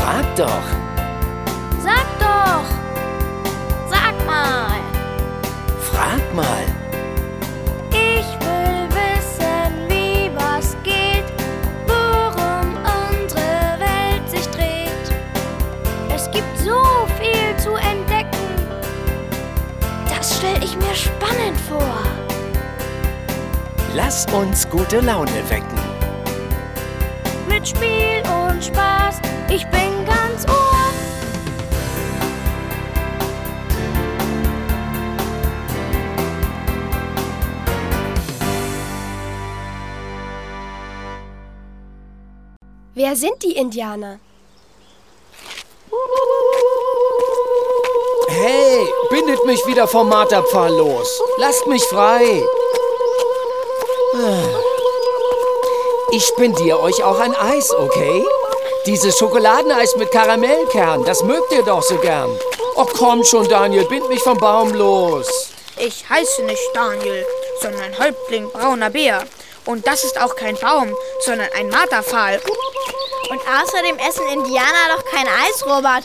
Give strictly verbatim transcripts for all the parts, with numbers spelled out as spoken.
Frag doch. Sag doch. Sag mal. Frag mal. Ich will wissen, wie was geht, worum unsere Welt sich dreht. Es gibt so viel zu entdecken. Das stell ich mir spannend vor. Lass uns gute Laune wecken. Mit Spiel und Spaß, ich bin ganz Ohr. Wer sind die Indianer? Hey, bindet mich wieder vom Marterpfahl los. Lasst mich frei. Ich spendiere euch auch ein Eis, okay? Dieses Schokoladeneis mit Karamellkern, das mögt ihr doch so gern. Oh, komm schon, Daniel, bind mich vom Baum los. Ich heiße nicht Daniel, sondern Häuptling Brauner Bär. Und das ist auch kein Baum, sondern ein Marterpfahl. Und außerdem essen Indianer doch kein Eis, Robert.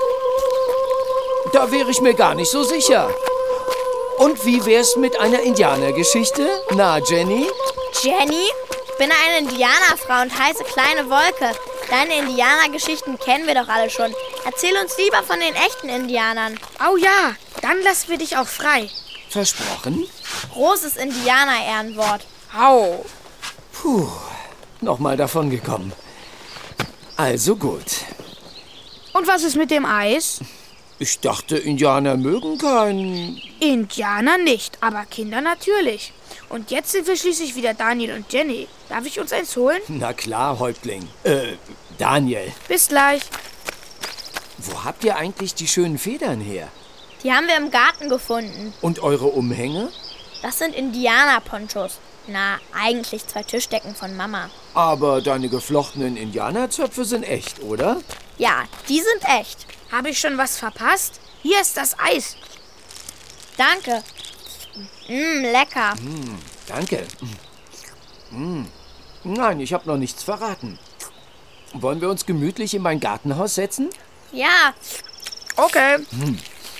Da wäre ich mir gar nicht so sicher. Und wie wär's mit einer Indianergeschichte? Na, Jenny? Jenny? Ich bin eine Indianerfrau und heiße Kleine Wolke. Deine Indianergeschichten kennen wir doch alle schon. Erzähl uns lieber von den echten Indianern. Oh ja, dann lassen wir dich auch frei. Versprochen? Großes Indianer-Ehrenwort. Au. Puh, nochmal davon gekommen. Also gut. Und was ist mit dem Eis? Ich dachte, Indianer mögen keinen... Indianer nicht, aber Kinder natürlich. Und jetzt sind wir schließlich wieder Daniel und Jenny. Darf ich uns eins holen? Na klar, Häuptling. Äh, Daniel. Bis gleich. Wo habt ihr eigentlich die schönen Federn her? Die haben wir im Garten gefunden. Und eure Umhänge? Das sind Indianer-Ponchos. Na, eigentlich zwei Tischdecken von Mama. Aber deine geflochtenen Indianerzöpfe sind echt, oder? Ja, die sind echt. Habe ich schon was verpasst? Hier ist das Eis. Danke. Mmm, lecker. Mm, danke. Mm. Nein, ich habe noch nichts verraten. Wollen wir uns gemütlich in mein Gartenhaus setzen? Ja. Okay. Hm.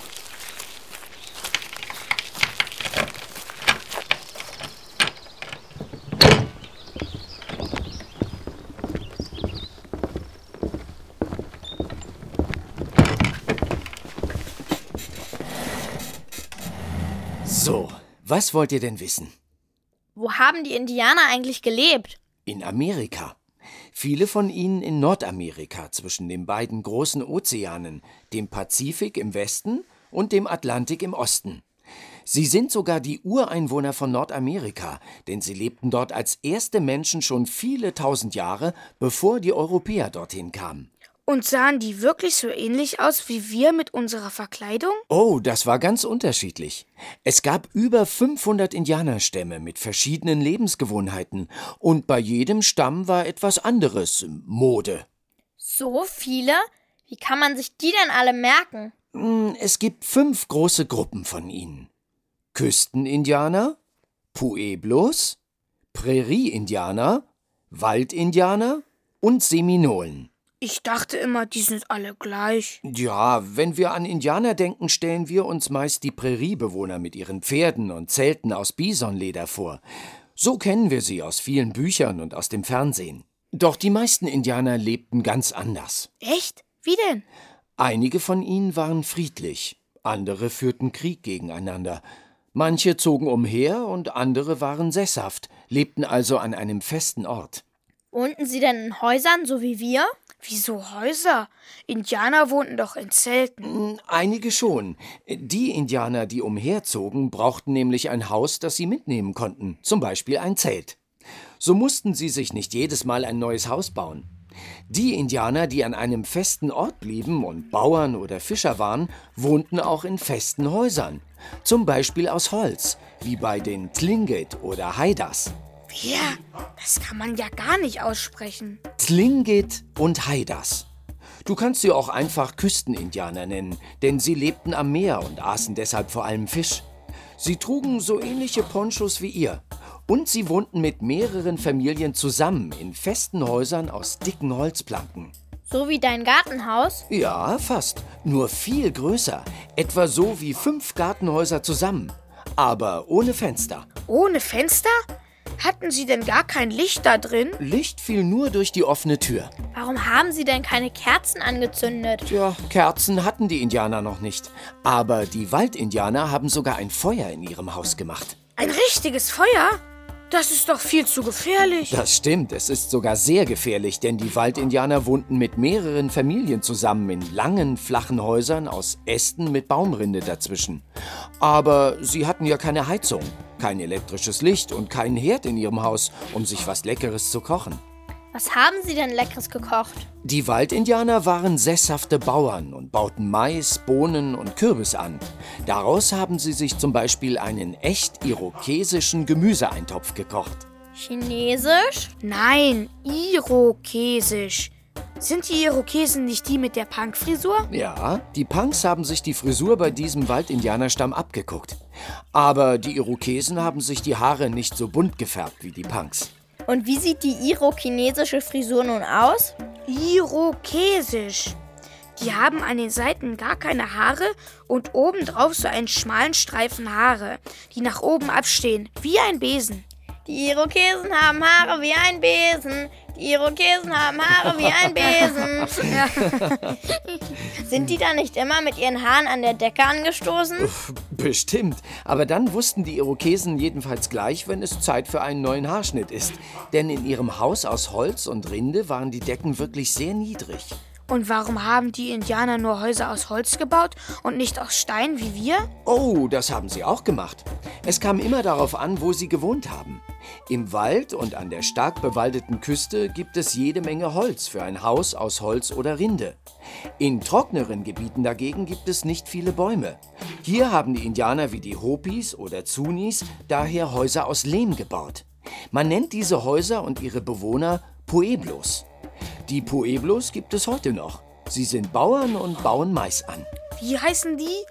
So, was wollt ihr denn wissen? Wo haben die Indianer eigentlich gelebt? In Amerika. Viele von ihnen in Nordamerika zwischen den beiden großen Ozeanen, dem Pazifik im Westen und dem Atlantik im Osten. Sie sind sogar die Ureinwohner von Nordamerika, denn sie lebten dort als erste Menschen schon viele tausend Jahre, bevor die Europäer dorthin kamen. Und sahen die wirklich so ähnlich aus wie wir mit unserer Verkleidung? Oh, das war ganz unterschiedlich. Es gab über fünfhundert Indianerstämme mit verschiedenen Lebensgewohnheiten und bei jedem Stamm war etwas anderes Mode. So viele? Wie kann man sich die denn alle merken? Es gibt fünf große Gruppen von ihnen. Küstenindianer, Pueblos, Prärie-Indianer, Waldindianer und Seminolen. Ich dachte immer, die sind alle gleich. Ja, wenn wir an Indianer denken, stellen wir uns meist die Präriebewohner mit ihren Pferden und Zelten aus Bisonleder vor. So kennen wir sie aus vielen Büchern und aus dem Fernsehen. Doch die meisten Indianer lebten ganz anders. Echt? Wie denn? Einige von ihnen waren friedlich, andere führten Krieg gegeneinander. Manche zogen umher und andere waren sesshaft, lebten also an einem festen Ort. Wohnten sie denn in Häusern, so wie wir? Wieso Häuser? Indianer wohnten doch in Zelten. Einige schon. Die Indianer, die umherzogen, brauchten nämlich ein Haus, das sie mitnehmen konnten, zum Beispiel ein Zelt. So mussten sie sich nicht jedes Mal ein neues Haus bauen. Die Indianer, die an einem festen Ort blieben und Bauern oder Fischer waren, wohnten auch in festen Häusern. Zum Beispiel aus Holz, wie bei den Tlingit oder Haidas. Ja, das kann man ja gar nicht aussprechen. Tlingit und Haidas. Du kannst sie auch einfach Küstenindianer nennen, denn sie lebten am Meer und aßen deshalb vor allem Fisch. Sie trugen so ähnliche Ponchos wie ihr. Und sie wohnten mit mehreren Familien zusammen in festen Häusern aus dicken Holzplanken. So wie dein Gartenhaus? Ja, fast. Nur viel größer. Etwa so wie fünf Gartenhäuser zusammen. Aber ohne Fenster. Ohne Fenster? Hatten Sie denn gar kein Licht da drin? Licht fiel nur durch die offene Tür. Warum haben sie denn keine Kerzen angezündet? Tja, Kerzen hatten die Indianer noch nicht. Aber die Waldindianer haben sogar ein Feuer in ihrem Haus gemacht. Ein richtiges Feuer? Das ist doch viel zu gefährlich. Das stimmt, es ist sogar sehr gefährlich, denn die Waldindianer wohnten mit mehreren Familien zusammen in langen, flachen Häusern aus Ästen mit Baumrinde dazwischen. Aber sie hatten ja keine Heizung, kein elektrisches Licht und keinen Herd in ihrem Haus, um sich was Leckeres zu kochen. Was haben sie denn Leckeres gekocht? Die Waldindianer waren sesshafte Bauern und bauten Mais, Bohnen und Kürbis an. Daraus haben sie sich zum Beispiel einen echt irokesischen Gemüseeintopf gekocht. Chinesisch? Nein, irokesisch. Sind die Irokesen nicht die mit der Punkfrisur? Ja, die Punks haben sich die Frisur bei diesem Waldindianerstamm abgeguckt. Aber die Irokesen haben sich die Haare nicht so bunt gefärbt wie die Punks. Und wie sieht die irokinesische Frisur nun aus? Irokesisch. Die haben an den Seiten gar keine Haare und obendrauf so einen schmalen Streifen Haare, die nach oben abstehen, wie ein Besen. Die Irokesen haben Haare wie ein Besen. Die Irokesen haben Haare wie ein Besen. Ja. Sind die da nicht immer mit ihren Haaren an der Decke angestoßen? Bestimmt. Aber dann wussten die Irokesen jedenfalls gleich, wenn es Zeit für einen neuen Haarschnitt ist. Denn in ihrem Haus aus Holz und Rinde waren die Decken wirklich sehr niedrig. Und warum haben die Indianer nur Häuser aus Holz gebaut und nicht aus Stein wie wir? Oh, das haben sie auch gemacht. Es kam immer darauf an, wo sie gewohnt haben. Im Wald und an der stark bewaldeten Küste gibt es jede Menge Holz für ein Haus aus Holz oder Rinde. In trockneren Gebieten dagegen gibt es nicht viele Bäume. Hier haben die Indianer wie die Hopis oder Zunis daher Häuser aus Lehm gebaut. Man nennt diese Häuser und ihre Bewohner Pueblos. Die Pueblos gibt es heute noch. Sie sind Bauern und bauen Mais an. Wie heißen die?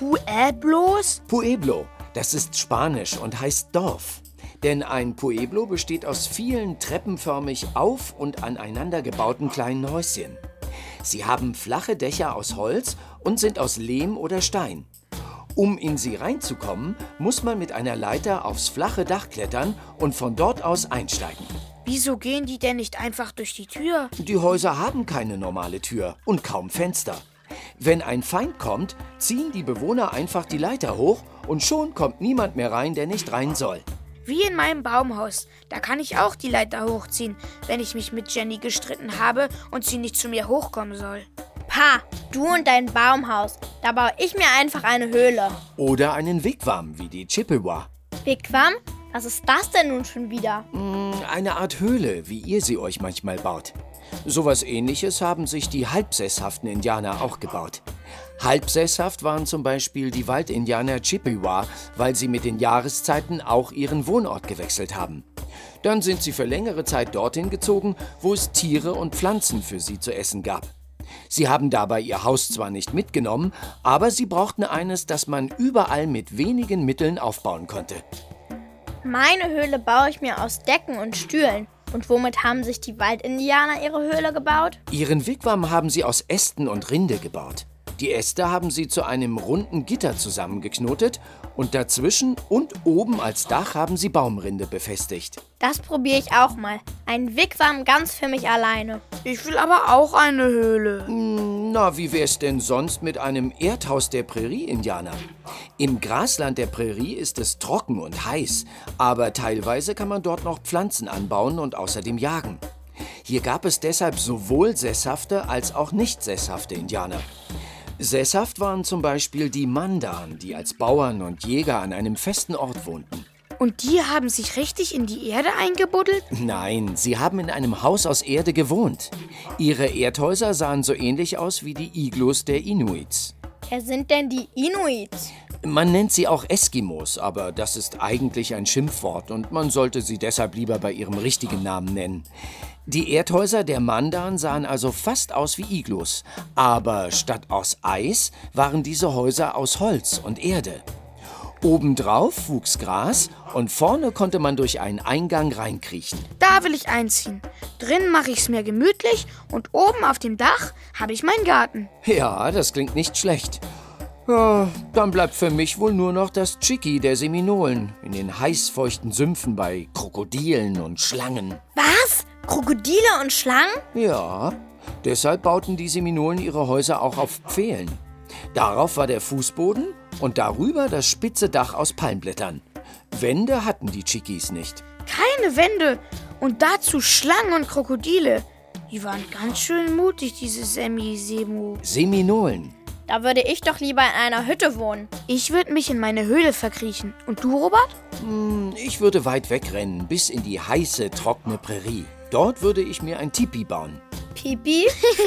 Pueblos? Pueblo, das ist Spanisch und heißt Dorf. Denn ein Pueblo besteht aus vielen treppenförmig auf- und aneinander gebauten kleinen Häuschen. Sie haben flache Dächer aus Holz und sind aus Lehm oder Stein. Um in sie reinzukommen, muss man mit einer Leiter aufs flache Dach klettern und von dort aus einsteigen. Wieso gehen die denn nicht einfach durch die Tür? Die Häuser haben keine normale Tür und kaum Fenster. Wenn ein Feind kommt, ziehen die Bewohner einfach die Leiter hoch und schon kommt niemand mehr rein, der nicht rein soll. Wie in meinem Baumhaus. Da kann ich auch die Leiter hochziehen, wenn ich mich mit Jenny gestritten habe und sie nicht zu mir hochkommen soll. Pa, du und dein Baumhaus. Da baue ich mir einfach eine Höhle. Oder einen Wigwam, wie die Chippewa. Wigwam? Was ist das denn nun schon wieder? Eine Art Höhle, wie ihr sie euch manchmal baut. Sowas Ähnliches haben sich die halbsesshaften Indianer auch gebaut. Halbsesshaft waren zum Beispiel die Waldindianer Chippewa, weil sie mit den Jahreszeiten auch ihren Wohnort gewechselt haben. Dann sind sie für längere Zeit dorthin gezogen, wo es Tiere und Pflanzen für sie zu essen gab. Sie haben dabei ihr Haus zwar nicht mitgenommen, aber sie brauchten eines, das man überall mit wenigen Mitteln aufbauen konnte. Meine Höhle baue ich mir aus Decken und Stühlen. Und womit haben sich die Waldindianer ihre Höhle gebaut? Ihren Wigwam haben sie aus Ästen und Rinde gebaut. Die Äste haben sie zu einem runden Gitter zusammengeknotet und dazwischen und oben als Dach haben sie Baumrinde befestigt. Das probiere ich auch mal. Ein Wigwam ganz für mich alleine. Ich will aber auch eine Höhle. Na, wie wär's denn sonst mit einem Erdhaus der Prärie-Indianer? Im Grasland der Prärie ist es trocken und heiß, aber teilweise kann man dort noch Pflanzen anbauen und außerdem jagen. Hier gab es deshalb sowohl sesshafte als auch nicht sesshafte Indianer. Sesshaft waren zum Beispiel die Mandan, die als Bauern und Jäger an einem festen Ort wohnten. Und die haben sich richtig in die Erde eingebuddelt? Nein, sie haben in einem Haus aus Erde gewohnt. Ihre Erdhäuser sahen so ähnlich aus wie die Iglus der Inuits. Wer sind denn die Inuits? Man nennt sie auch Eskimos, aber das ist eigentlich ein Schimpfwort und man sollte sie deshalb lieber bei ihrem richtigen Namen nennen. Die Erdhäuser der Mandan sahen also fast aus wie Iglus, aber statt aus Eis waren diese Häuser aus Holz und Erde. Obendrauf wuchs Gras und vorne konnte man durch einen Eingang reinkriechen. Da will ich einziehen. Drin mache ich's mir gemütlich und oben auf dem Dach habe ich meinen Garten. Ja, das klingt nicht schlecht. Ja, dann bleibt für mich wohl nur noch das Chicky der Seminolen in den heißfeuchten Sümpfen bei Krokodilen und Schlangen. Was? Krokodile und Schlangen? Ja, deshalb bauten die Seminolen ihre Häuser auch auf Pfählen. Darauf war der Fußboden und darüber das spitze Dach aus Palmblättern. Wände hatten die Chickis nicht. Keine Wände und dazu Schlangen und Krokodile. Die waren ganz schön mutig, diese Semi-Semu. Seminolen. Da würde ich doch lieber in einer Hütte wohnen. Ich würde mich in meine Höhle verkriechen. Und du, Robert? Hm, ich würde weit wegrennen, bis in die heiße, trockene Prärie. Dort würde ich mir ein Tipi bauen. Pipi?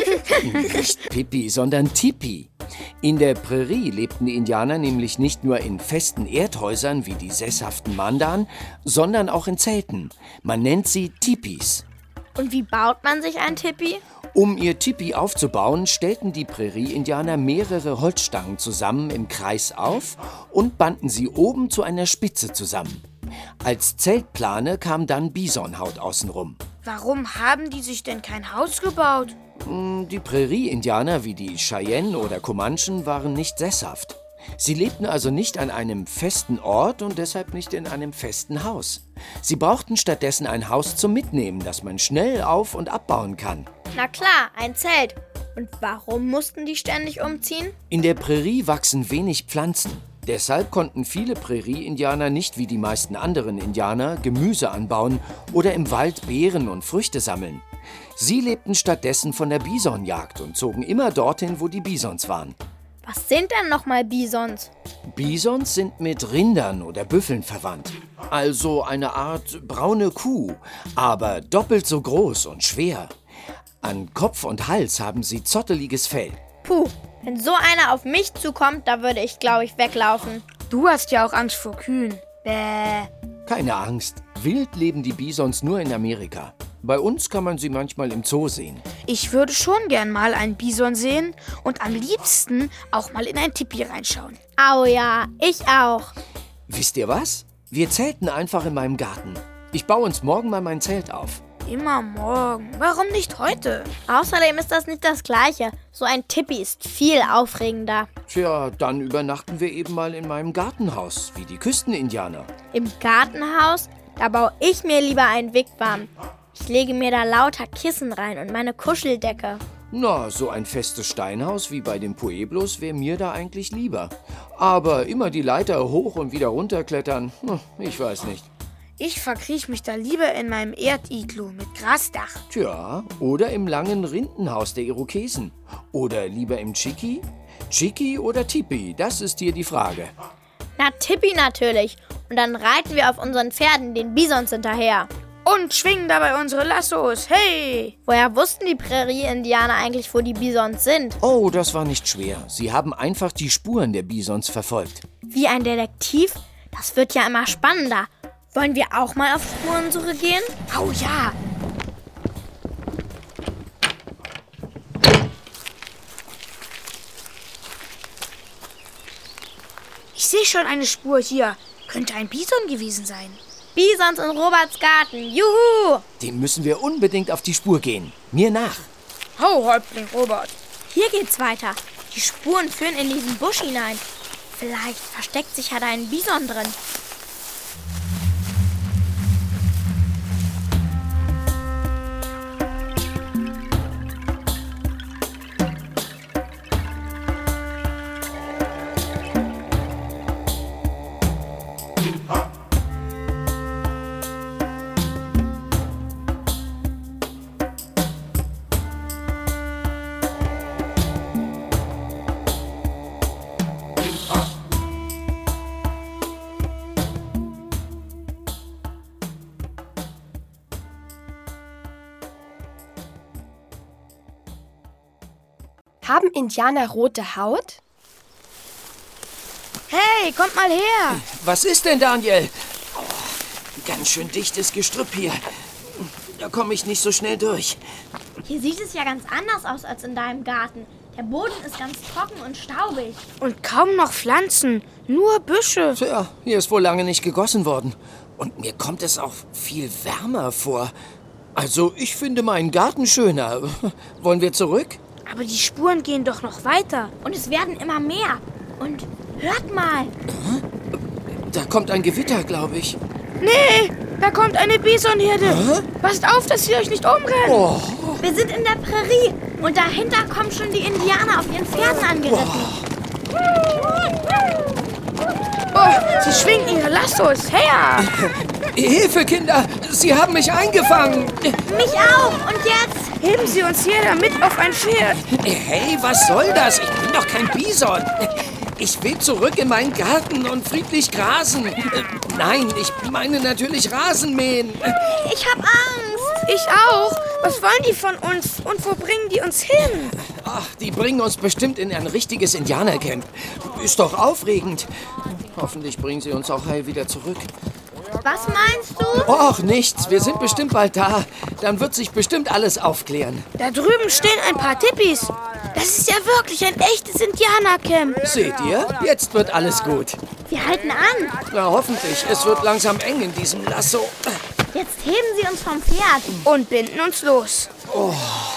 Nicht Pipi, sondern Tipi. In der Prärie lebten die Indianer nämlich nicht nur in festen Erdhäusern wie die sesshaften Mandan, sondern auch in Zelten. Man nennt sie Tipis. Und wie baut man sich ein Tipi? Um ihr Tipi aufzubauen, stellten die Prärie-Indianer mehrere Holzstangen zusammen im Kreis auf und banden sie oben zu einer Spitze zusammen. Als Zeltplane kam dann Bisonhaut außenrum. Warum haben die sich denn kein Haus gebaut? Die Prärie-Indianer wie die Cheyenne oder Comanchen waren nicht sesshaft. Sie lebten also nicht an einem festen Ort und deshalb nicht in einem festen Haus. Sie brauchten stattdessen ein Haus zum Mitnehmen, das man schnell auf- und abbauen kann. Na klar, ein Zelt. Und warum mussten die ständig umziehen? In der Prärie wachsen wenig Pflanzen. Deshalb konnten viele Prärie-Indianer nicht wie die meisten anderen Indianer Gemüse anbauen oder im Wald Beeren und Früchte sammeln. Sie lebten stattdessen von der Bisonjagd und zogen immer dorthin, wo die Bisons waren. Was sind denn nochmal Bisons? Bisons sind mit Rindern oder Büffeln verwandt. Also eine Art braune Kuh, aber doppelt so groß und schwer. An Kopf und Hals haben sie zotteliges Fell. Puh, wenn so einer auf mich zukommt, da würde ich, glaube ich, weglaufen. Du hast ja auch Angst vor Kühen. Bäh. Keine Angst, wild leben die Bisons nur in Amerika. Bei uns kann man sie manchmal im Zoo sehen. Ich würde schon gern mal einen Bison sehen und am liebsten auch mal in ein Tipi reinschauen. Au ja, ich auch. Wisst ihr was? Wir zelten einfach in meinem Garten. Ich baue uns morgen mal mein Zelt auf. Immer morgen. Warum nicht heute? Außerdem ist das nicht das Gleiche. So ein Tipi ist viel aufregender. Tja, dann übernachten wir eben mal in meinem Gartenhaus, wie die Küstenindianer. Im Gartenhaus, da baue ich mir lieber einen Wigwam. Ich lege mir da lauter Kissen rein und meine Kuscheldecke. Na, so ein festes Steinhaus wie bei den Pueblos wäre mir da eigentlich lieber. Aber immer die Leiter hoch und wieder runterklettern, hm, ich weiß nicht. Ich verkriech mich da lieber in meinem Erdiglu mit Grasdach. Tja, oder im langen Rindenhaus der Irokesen. Oder lieber im Chicky? Chicky oder Tipi, das ist hier die Frage. Na, Tipi natürlich. Und dann reiten wir auf unseren Pferden den Bisons hinterher. Und schwingen dabei unsere Lassos. Hey! Woher wussten die Prärie-Indianer eigentlich, wo die Bisons sind? Oh, das war nicht schwer. Sie haben einfach die Spuren der Bisons verfolgt. Wie ein Detektiv? Das wird ja immer spannender. Wollen wir auch mal auf Spurensuche gehen? Oh ja! Ich sehe schon eine Spur hier. Könnte ein Bison gewesen sein. Bisons in Roberts Garten. Juhu! Dem müssen wir unbedingt auf die Spur gehen. Mir nach. Hau, Häuptling Robert. Hier geht's weiter. Die Spuren führen in diesen Busch hinein. Vielleicht versteckt sich ja da ein Bison drin. Haben Indianer rote Haut? Hey, kommt mal her! Was ist denn, Daniel? Oh, ganz schön dichtes Gestrüpp hier. Da komme ich nicht so schnell durch. Hier sieht es ja ganz anders aus als in deinem Garten. Der Boden ist ganz trocken und staubig. Und kaum noch Pflanzen, nur Büsche. Tja, hier ist wohl lange nicht gegossen worden. Und mir kommt es auch viel wärmer vor. Also, ich finde meinen Garten schöner. Wollen wir zurück? Aber die Spuren gehen doch noch weiter. Und es werden immer mehr. Und hört mal. Da kommt ein Gewitter, glaube ich. Nee, da kommt eine Bisonherde. Hä? Passt auf, dass sie euch nicht umrennen. Oh. Wir sind in der Prärie. Und dahinter kommen schon die Indianer auf ihren Pferden angeritten. Oh, sie schwingen ihre Lassos. Her! Hilfe, Kinder! Sie haben mich eingefangen! Mich auch! Und jetzt? Heben Sie uns jeder mit auf ein Pferd. Hey, was soll das? Ich bin doch kein Bison. Ich will zurück in meinen Garten und friedlich grasen. Nein, ich meine natürlich Rasen mähen. Ich hab Angst. Ich auch. Was wollen die von uns? Und wo bringen die uns hin? Ach, die bringen uns bestimmt in ein richtiges Indianercamp. Ist doch aufregend. Hoffentlich bringen sie uns auch heil wieder zurück. Was meinst du? Och, nichts. Wir sind bestimmt bald da. Dann wird sich bestimmt alles aufklären. Da drüben stehen ein paar Tippis. Das ist ja wirklich ein echtes Indianercamp. Seht ihr? Jetzt wird alles gut. Wir halten an. Na, hoffentlich. Es wird langsam eng in diesem Lasso. Jetzt heben Sie uns vom Pferd. Und binden uns los. Oh.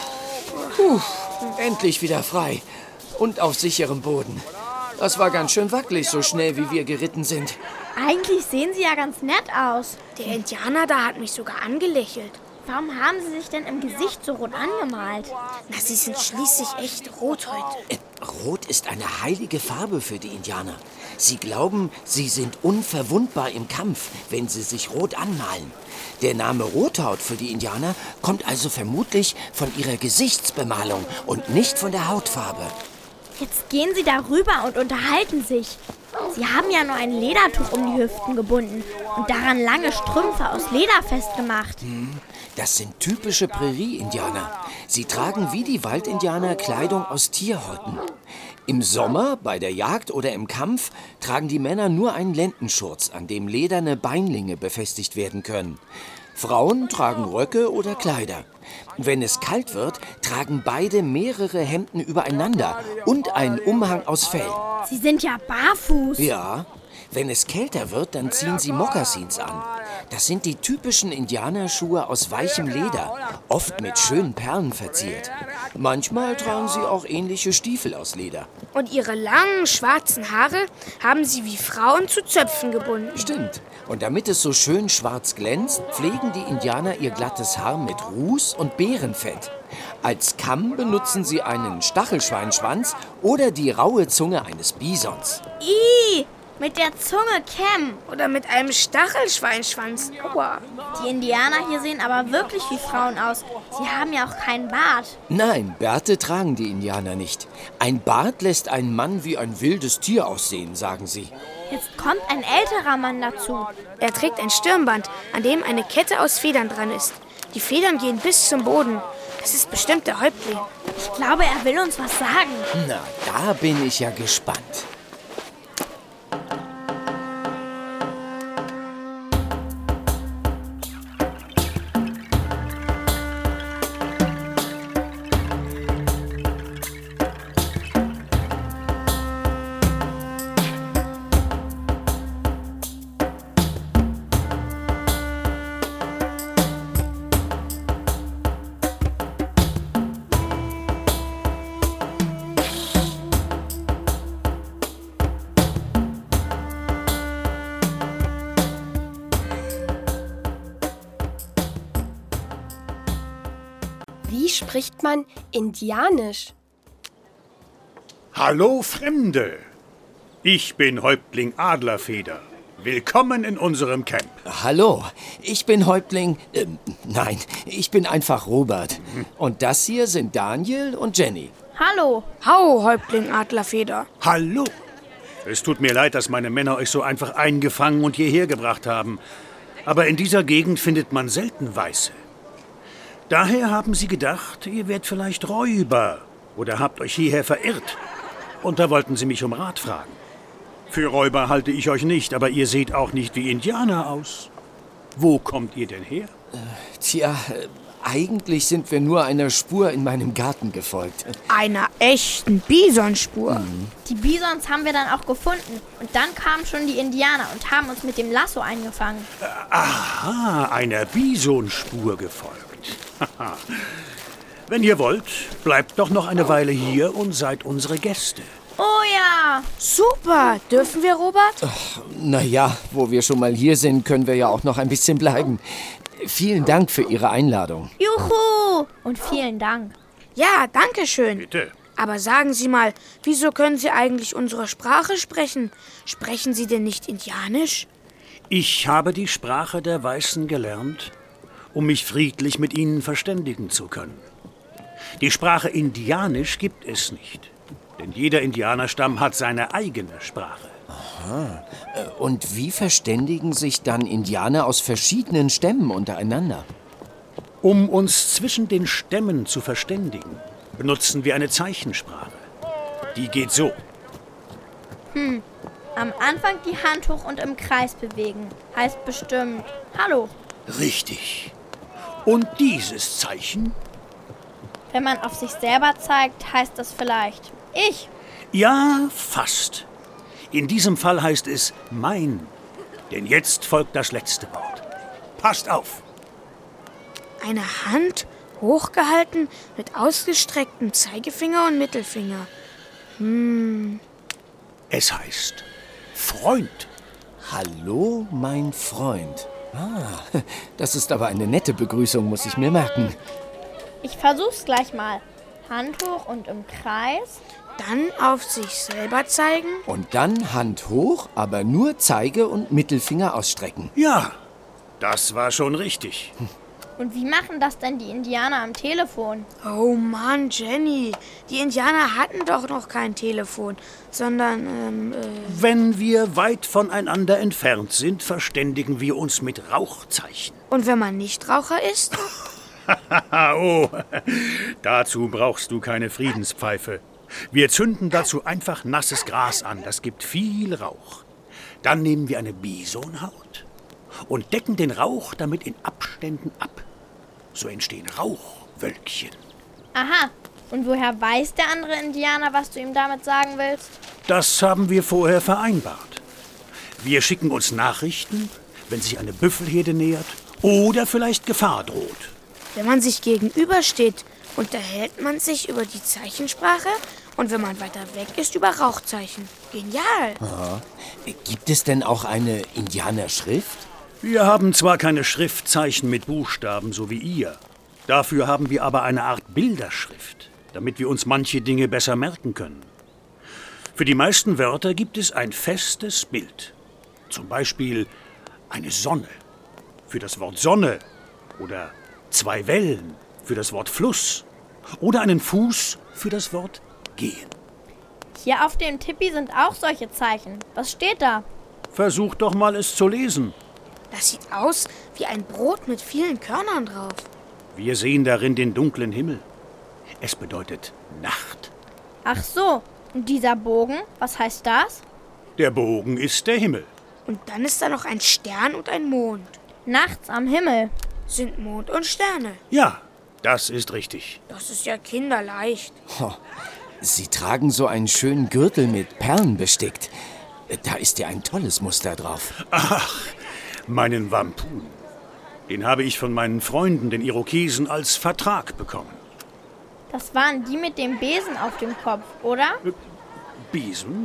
Puh. Endlich wieder frei. Und auf sicherem Boden. Das war ganz schön wackelig, so schnell wie wir geritten sind. Eigentlich sehen Sie ja ganz nett aus. Der Indianer da hat mich sogar angelächelt. Warum haben Sie sich denn im Gesicht so rot angemalt? Na, Sie sind schließlich echt rot heute. Äh, Rot ist eine heilige Farbe für die Indianer. Sie glauben, sie sind unverwundbar im Kampf, wenn sie sich rot anmalen. Der Name Rothaut für die Indianer kommt also vermutlich von ihrer Gesichtsbemalung und nicht von der Hautfarbe. Jetzt gehen Sie darüber und unterhalten sich. Sie haben ja nur ein Ledertuch um die Hüften gebunden und daran lange Strümpfe aus Leder festgemacht. Hm, das sind typische Prärie-Indianer. Sie tragen wie die Waldindianer Kleidung aus Tierhäuten. Im Sommer, bei der Jagd oder im Kampf, tragen die Männer nur einen Lendenschurz, an dem lederne Beinlinge befestigt werden können. Frauen tragen Röcke oder Kleider. Wenn es kalt wird, tragen beide mehrere Hemden übereinander und einen Umhang aus Fell. Sie sind ja barfuß. Ja, wenn es kälter wird, dann ziehen sie Mokassins an. Das sind die typischen Indianerschuhe aus weichem Leder, oft mit schönen Perlen verziert. Manchmal tragen sie auch ähnliche Stiefel aus Leder. Und ihre langen, schwarzen Haare haben sie wie Frauen zu Zöpfen gebunden. Stimmt. Und damit es so schön schwarz glänzt, pflegen die Indianer ihr glattes Haar mit Ruß und Beerenfett. Als Kamm benutzen sie einen Stachelschweinschwanz oder die raue Zunge eines Bisons. Ih, mit der Zunge kämmen. Oder mit einem Stachelschweinschwanz. Aua. Die Indianer hier sehen aber wirklich wie Frauen aus. Sie haben ja auch keinen Bart. Nein, Bärte tragen die Indianer nicht. Ein Bart lässt einen Mann wie ein wildes Tier aussehen, sagen sie. Jetzt kommt ein älterer Mann dazu. Er trägt ein Stirnband, an dem eine Kette aus Federn dran ist. Die Federn gehen bis zum Boden. Das ist bestimmt der Häuptling. Ich glaube, er will uns was sagen. Na, da bin ich ja gespannt. Wie spricht man Indianisch? Hallo Fremde, ich bin Häuptling Adlerfeder. Willkommen in unserem Camp. Hallo, ich bin Häuptling... Äh, nein, ich bin einfach Robert. Und das hier sind Daniel und Jenny. Hallo. Hau, Häuptling Adlerfeder. Hallo. Es tut mir leid, dass meine Männer euch so einfach eingefangen und hierher gebracht haben. Aber in dieser Gegend findet man selten Weiße. Daher haben sie gedacht, ihr wärt vielleicht Räuber oder habt euch hierher verirrt. Und da wollten sie mich um Rat fragen. Für Räuber halte ich euch nicht, aber ihr seht auch nicht wie Indianer aus. Wo kommt ihr denn her? Tja, Eigentlich sind wir nur einer Spur in meinem Garten gefolgt. Einer echten Bisonspur. Die Bisons haben wir dann auch gefunden. Und dann kamen schon die Indianer und haben uns mit dem Lasso eingefangen. Aha, einer Bisonspur gefolgt. Wenn ihr wollt, bleibt doch noch eine Weile hier und seid unsere Gäste. Oh ja! Super. Dürfen wir, Robert? Naja, wo wir schon mal hier sind, können wir ja auch noch ein bisschen bleiben. Vielen Dank für Ihre Einladung. Juhu! Und vielen Dank. Ja, danke schön. Bitte. Aber sagen Sie mal, wieso können Sie eigentlich unsere Sprache sprechen? Sprechen Sie denn nicht Indianisch? Ich habe die Sprache der Weißen gelernt, um mich friedlich mit ihnen verständigen zu können. Die Sprache Indianisch gibt es nicht, denn jeder Indianerstamm hat seine eigene Sprache. Und wie verständigen sich dann Indianer aus verschiedenen Stämmen untereinander? Um uns zwischen den Stämmen zu verständigen, benutzen wir eine Zeichensprache. Die geht so. Am Anfang die Hand hoch und im Kreis bewegen. Heißt bestimmt Hallo. Richtig. Und dieses Zeichen? Wenn man auf sich selber zeigt, heißt das vielleicht Ich. Ja, fast. In diesem Fall heißt es mein. Denn jetzt folgt das letzte Wort. Passt auf. Eine Hand hochgehalten mit ausgestrecktem Zeigefinger und Mittelfinger. Es heißt Freund. Hallo, mein Freund. Ah, das ist aber eine nette Begrüßung, muss ich mir merken. Ich versuch's gleich mal. Hand hoch und im Kreis. Dann auf sich selber zeigen. Und dann Hand hoch, aber nur Zeige und Mittelfinger ausstrecken. Ja, das war schon richtig. Und wie machen das denn die Indianer am Telefon? Oh Mann, Jenny, die Indianer hatten doch noch kein Telefon, sondern, ähm, äh, Wenn wir weit voneinander entfernt sind, verständigen wir uns mit Rauchzeichen. und wenn man nicht Raucher ist? Oh, dazu brauchst du keine Friedenspfeife. Wir zünden dazu einfach nasses Gras an, das gibt viel Rauch. Dann nehmen wir eine Bisonhaut und decken den Rauch damit in Abständen ab. So entstehen Rauchwölkchen. Aha. Und woher weiß der andere Indianer, was du ihm damit sagen willst? Das haben wir vorher vereinbart. Wir schicken uns Nachrichten, wenn sich eine Büffelherde nähert oder vielleicht Gefahr droht. Wenn man sich gegenübersteht, unterhält man sich über die Zeichensprache und wenn man weiter weg ist, über Rauchzeichen. Genial! Gibt es denn auch eine Indianerschrift? Wir haben zwar keine Schriftzeichen mit Buchstaben, so wie ihr. Dafür haben wir aber eine Art Bilderschrift, damit wir uns manche Dinge besser merken können. Für die meisten Wörter gibt es ein festes Bild. Zum Beispiel eine Sonne für das Wort Sonne oder zwei Wellen für das Wort Fluss oder einen Fuß für das Wort gehen. Hier auf dem Tippi sind auch solche Zeichen. Was steht da? Versuch doch mal, es zu lesen. Das sieht aus wie ein Brot mit vielen Körnern drauf. Wir sehen darin den dunklen Himmel. Es bedeutet Nacht. Ach so. Und dieser Bogen, was heißt das? Der Bogen ist der Himmel. Und dann ist da noch ein Stern und ein Mond. Nachts am Himmel. Sind Mond und Sterne. Ja, das ist richtig. Das ist ja kinderleicht. Oh, Sie tragen so einen schönen Gürtel mit Perlen bestickt. Da ist ja ein tolles Muster drauf. Ach, meinen Wampun. Den habe ich von meinen Freunden, den Irokesen, als Vertrag bekommen. Das waren die mit dem Besen auf dem Kopf, oder? Besen?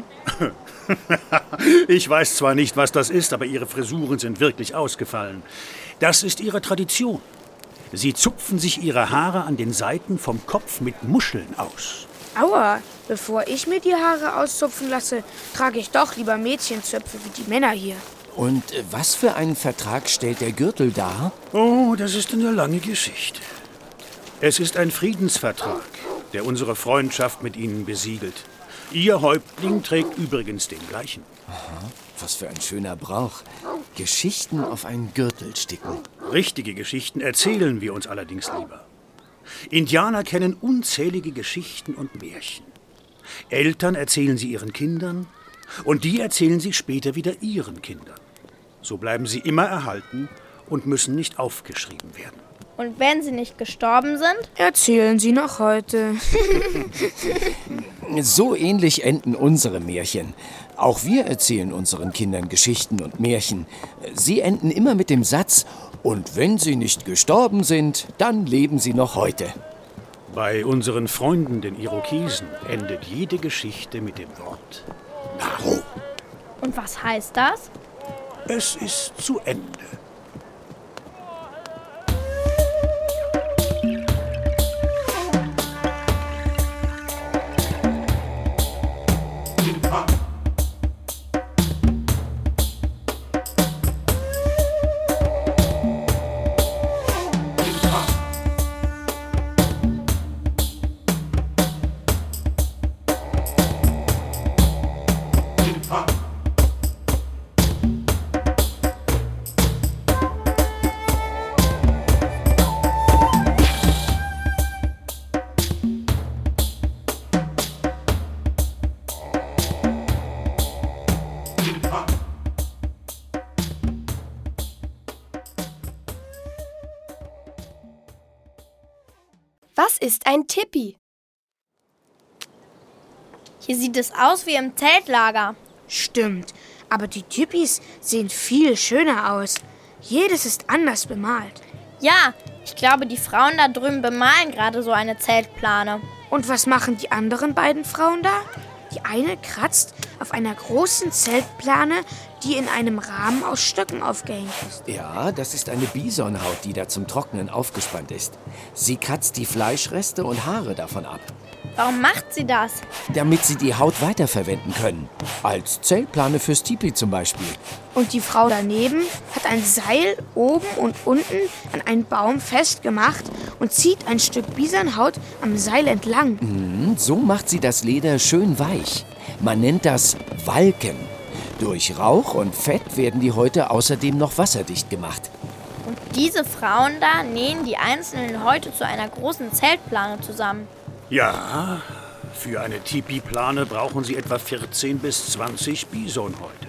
Ich weiß zwar nicht, was das ist, aber ihre Frisuren sind wirklich ausgefallen. Das ist ihre Tradition. Sie zupfen sich ihre Haare an den Seiten vom Kopf mit Muscheln aus. Aua, bevor ich mir die Haare auszupfen lasse, trage ich doch lieber Mädchenzöpfe wie die Männer hier. Und äh, was für einen Vertrag stellt der Gürtel dar? Oh, das ist eine lange Geschichte. Es ist ein Friedensvertrag, der unsere Freundschaft mit ihnen besiegelt. Ihr Häuptling trägt übrigens den gleichen. Was für ein schöner Brauch. Geschichten auf einen Gürtel sticken. Richtige Geschichten erzählen wir uns allerdings lieber. Indianer kennen unzählige Geschichten und Märchen. Eltern erzählen sie ihren Kindern und die erzählen sie später wieder ihren Kindern. So bleiben sie immer erhalten und müssen nicht aufgeschrieben werden. Und wenn sie nicht gestorben sind? Erzählen sie noch heute. So ähnlich enden unsere Märchen. Auch wir erzählen unseren Kindern Geschichten und Märchen. Sie enden immer mit dem Satz: Und wenn sie nicht gestorben sind, dann leben sie noch heute. Bei unseren Freunden, den Irokesen, endet jede Geschichte mit dem Wort Naru. Und was heißt das? Es ist zu Ende. Was ist ein Tipi? Hier sieht es aus wie im Zeltlager. Stimmt, aber die Tipis sehen viel schöner aus. Jedes ist anders bemalt. Ja, ich glaube, die Frauen da drüben bemalen gerade so eine Zeltplane. Und was machen die anderen beiden Frauen da? Die eine kratzt auf einer großen Zeltplane, die in einem Rahmen aus Stöcken aufgehängt ist. Ja, das ist eine Bisonhaut, die da zum Trocknen aufgespannt ist. Sie kratzt die Fleischreste und Haare davon ab, Warum macht sie das? damit sie die Haut weiterverwenden können. Als Zeltplane fürs Tipi zum Beispiel. Und die Frau daneben hat ein Seil oben und unten an einen Baum festgemacht und zieht ein Stück Bisonhaut am Seil entlang. Und so macht sie das Leder schön weich. Man nennt das Walken. Durch Rauch und Fett werden die Häute außerdem noch wasserdicht gemacht. Und diese Frauen da nähen die einzelnen Häute zu einer großen Zeltplane zusammen. Ja, für eine Tipi-Plane brauchen sie etwa vierzehn bis zwanzig Bisonhäute.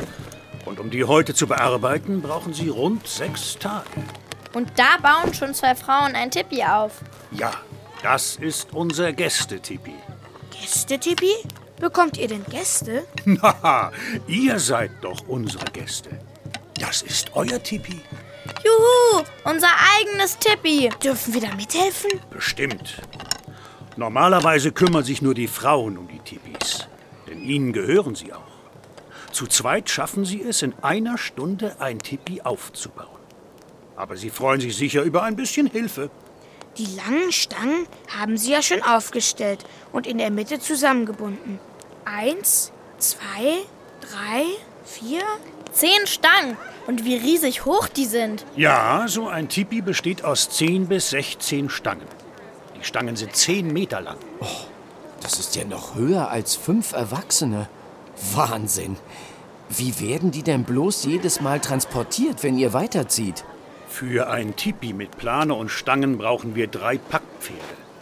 Und um die Häute zu bearbeiten, brauchen sie rund sechs Tage. Und da bauen schon zwei Frauen ein Tipi auf. Ja, das ist unser Gästetipi. Gäste-Tipi? Bekommt ihr denn Gäste? Na, ihr seid doch unsere Gäste. Das ist euer Tipi. Juhu, unser eigenes Tipi. Dürfen wir da mithelfen? Bestimmt. Normalerweise kümmern sich nur die Frauen um die Tipis, denn ihnen gehören sie auch. Zu zweit schaffen sie es, in einer Stunde ein Tipi aufzubauen. Aber sie freuen sich sicher über ein bisschen Hilfe. Die langen Stangen haben sie ja schon aufgestellt und in der Mitte zusammengebunden. Eins, zwei, drei, vier. Zehn Stangen. Und wie riesig hoch die sind. Ja, so ein Tipi besteht aus zehn bis sechzehn Stangen. Die Stangen sind zehn Meter lang. Das ist ja noch höher als fünf Erwachsene. Wahnsinn. Wie werden die denn bloß jedes Mal transportiert, wenn ihr weiterzieht? Für ein Tipi mit Plane und Stangen brauchen wir drei Packpferde.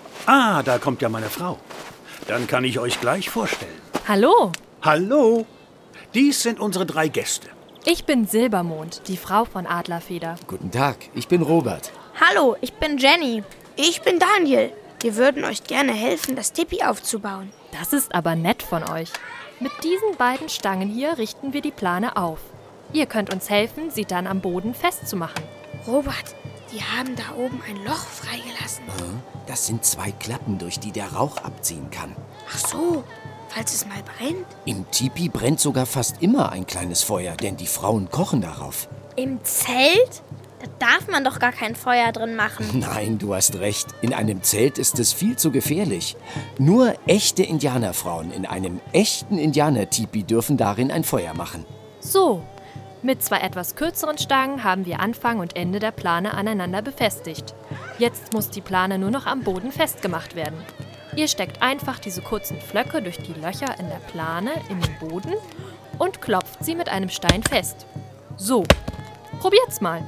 Ah, da kommt ja meine Frau. Dann kann ich euch gleich vorstellen. Hallo, Hallo, dies sind unsere drei Gäste. ich bin Silbermond, die Frau von Adlerfeder. Guten Tag, ich bin Robert. Hallo, ich bin Jenny. Ich bin Daniel. Wir würden euch gerne helfen, das Tipi aufzubauen. Das ist aber nett von euch. Mit diesen beiden Stangen hier richten wir die Plane auf. Ihr könnt uns helfen, sie dann am Boden festzumachen. Robert, die haben da oben ein Loch freigelassen. Das sind zwei Klappen, durch die der Rauch abziehen kann. Ach so, falls es mal brennt. Im Tipi brennt sogar fast immer ein kleines Feuer, denn die Frauen kochen darauf. Im Zelt? Da darf man doch gar kein Feuer drin machen. Nein, du hast recht. In einem Zelt ist es viel zu gefährlich. Nur echte Indianerfrauen in einem echten Indianer-Tipi dürfen darin ein Feuer machen. So, mit zwei etwas kürzeren Stangen haben wir Anfang und Ende der Plane aneinander befestigt. Jetzt muss die Plane nur noch am Boden festgemacht werden. Ihr steckt einfach diese kurzen Flöcke durch die Löcher in der Plane in den Boden und klopft sie mit einem Stein fest. So, probiert's mal.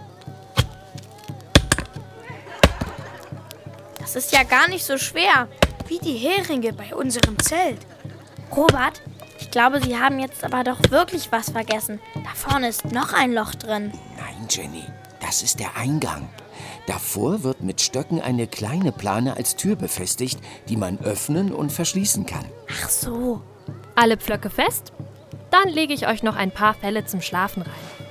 Das ist ja gar nicht so schwer. Wie die Heringe bei unserem Zelt. Robert, ich glaube, Sie haben jetzt aber doch wirklich was vergessen. Da vorne ist noch ein Loch drin. Nein, Jenny, das ist der Eingang. Davor wird mit Stöcken eine kleine Plane als Tür befestigt, die man öffnen und verschließen kann. Ach so. Alle Pflöcke fest? Dann lege ich euch noch ein paar Felle zum Schlafen rein.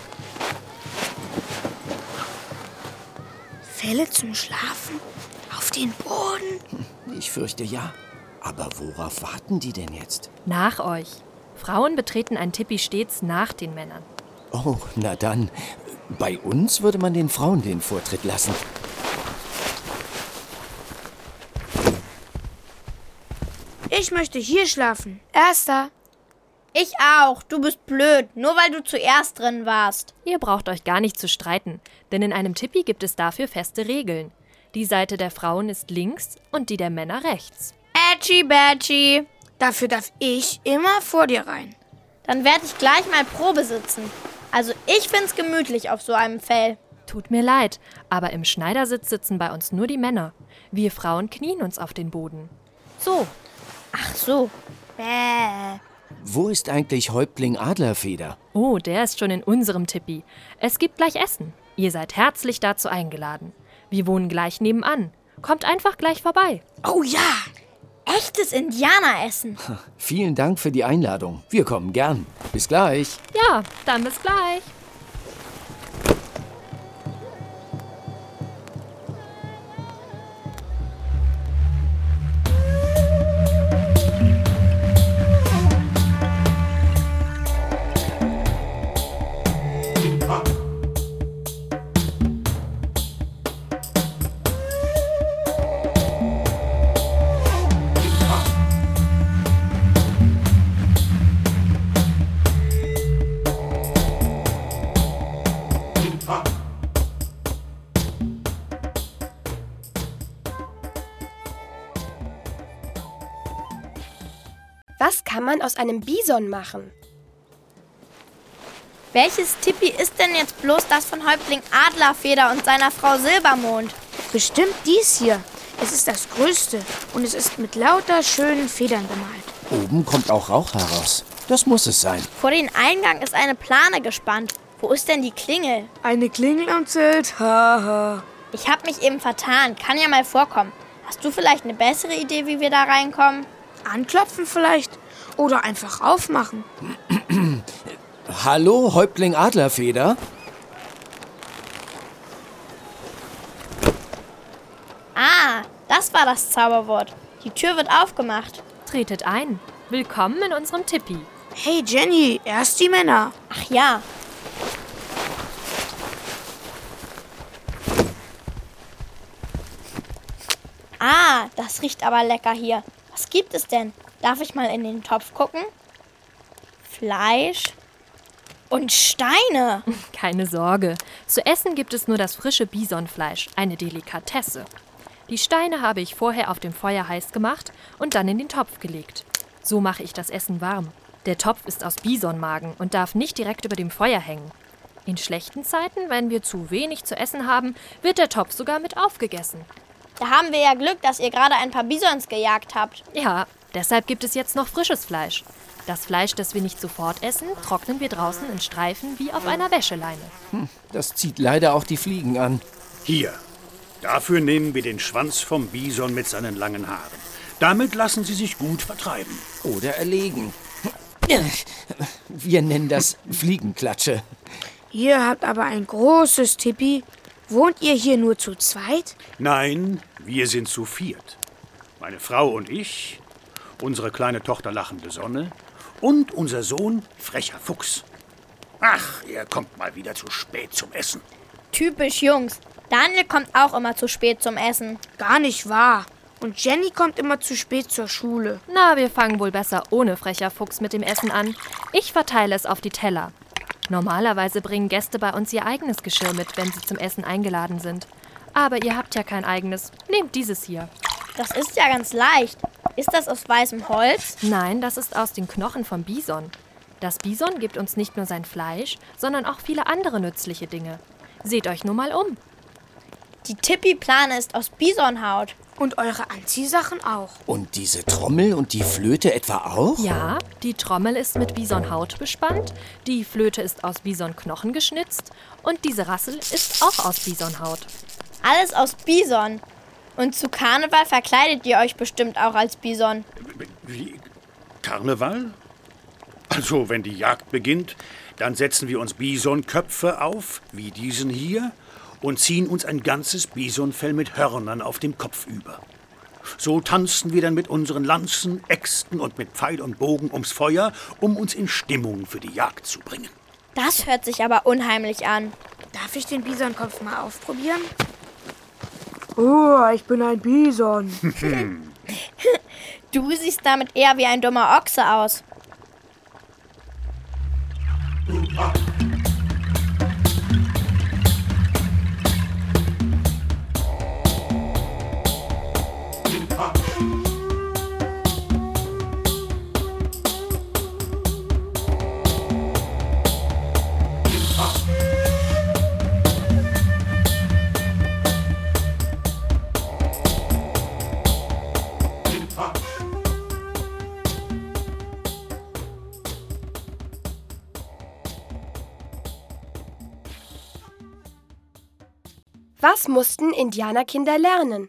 Felle zum Schlafen? Auf den Boden? Ich fürchte ja. Aber worauf warten die denn jetzt? Nach euch. Frauen betreten ein Tipi stets nach den Männern. Oh, na dann. Bei uns würde man den Frauen den Vortritt lassen. Ich möchte hier schlafen. Erster. Ich auch. Du bist blöd, nur weil du zuerst drin warst. Ihr braucht euch gar nicht zu streiten, denn in einem Tipi gibt es dafür feste Regeln. Die Seite der Frauen ist links und die der Männer rechts. Ätschi, Bätschi. Dafür darf ich immer vor dir rein. Dann werde ich gleich mal Probe sitzen. Also ich find's gemütlich auf so einem Fell. Tut mir leid, aber im Schneidersitz sitzen bei uns nur die Männer. Wir Frauen knien uns auf den Boden. So. Ach so. Bäh. Wo ist eigentlich Häuptling Adlerfeder? Oh, der ist schon in unserem Tipi. Es gibt gleich Essen. Ihr seid herzlich dazu eingeladen. Wir wohnen gleich nebenan. Kommt einfach gleich vorbei. Oh ja! Echtes Indianeressen. Vielen Dank für die Einladung. Wir kommen gern. Bis gleich. Ja, dann bis gleich. Was kann man aus einem Bison machen? Welches Tipi ist denn jetzt bloß das von Häuptling Adlerfeder und seiner Frau Silbermond? Bestimmt dies hier. Es ist das größte und es ist mit lauter schönen Federn bemalt. Oben kommt auch Rauch heraus. Das muss es sein. Vor den Eingang ist eine Plane gespannt. Wo ist denn die Klingel? Eine Klingel am Zelt? Haha. Ich hab mich eben vertan. Kann ja mal vorkommen. Hast du vielleicht eine bessere Idee, wie wir da reinkommen? Anklopfen vielleicht? Oder einfach aufmachen? Hallo, Häuptling Adlerfeder? Ah, das war das Zauberwort. Die Tür wird aufgemacht. Tretet ein. Willkommen in unserem Tipi. Hey Jenny, erst die Männer. Ach ja. Ah, das riecht aber lecker hier. Was gibt es denn? Darf ich mal in den Topf gucken? Fleisch und Steine. Keine Sorge. Zu essen gibt es nur das frische Bisonfleisch, eine Delikatesse. Die Steine habe ich vorher auf dem Feuer heiß gemacht und dann in den Topf gelegt. So mache ich das Essen warm. Der Topf ist aus Bisonmagen und darf nicht direkt über dem Feuer hängen. In schlechten Zeiten, wenn wir zu wenig zu essen haben, wird der Topf sogar mit aufgegessen. Da haben wir ja Glück, dass ihr gerade ein paar Bisons gejagt habt. Ja, deshalb gibt es jetzt noch frisches Fleisch. Das Fleisch, das wir nicht sofort essen, trocknen wir draußen in Streifen wie auf einer Wäscheleine. Hm, das zieht leider auch die Fliegen an. Hier, dafür nehmen wir den Schwanz vom Bison mit seinen langen Haaren. Damit lassen sie sich gut vertreiben. Oder erlegen. Wir nennen das Fliegenklatsche. Ihr habt aber ein großes Tipi. Wohnt ihr hier nur zu zweit? Nein, wir sind zu viert. Meine Frau und ich, unsere kleine Tochter Lachende Sonne und unser Sohn Frecher Fuchs. Ach, er kommt mal wieder zu spät zum Essen. Typisch Jungs. Daniel kommt auch immer zu spät zum Essen. Gar nicht wahr. Und Jenny kommt immer zu spät zur Schule. Na, wir fangen wohl besser ohne Frecher Fuchs mit dem Essen an. Ich verteile es auf die Teller. Normalerweise bringen Gäste bei uns ihr eigenes Geschirr mit, wenn sie zum Essen eingeladen sind. Aber ihr habt ja kein eigenes. Nehmt dieses hier. Das ist ja ganz leicht. Ist das aus weißem Holz? Nein, das ist aus den Knochen vom Bison. Das Bison gibt uns nicht nur sein Fleisch, sondern auch viele andere nützliche Dinge. Seht euch nur mal um. Die Tipi-Plane ist aus Bisonhaut. Und eure Anziehsachen auch. Und diese Trommel und die Flöte etwa auch? Ja, die Trommel ist mit Bisonhaut bespannt, die Flöte ist aus Bisonknochen geschnitzt und diese Rassel ist auch aus Bisonhaut. Alles aus Bison. Und zu Karneval verkleidet ihr euch bestimmt auch als Bison. Wie? Karneval? Also, wenn die Jagd beginnt, dann setzen wir uns Bisonköpfe auf, wie diesen hier, und ziehen uns ein ganzes Bisonfell mit Hörnern auf dem Kopf über. So tanzen wir dann mit unseren Lanzen, Äxten und mit Pfeil und Bogen ums Feuer, um uns in Stimmung für die Jagd zu bringen. Das hört sich aber unheimlich an. Darf ich den Bisonkopf mal aufprobieren? Oh, ich bin ein Bison. Du siehst damit eher wie ein dummer Ochse aus. Was mussten Indianerkinder lernen?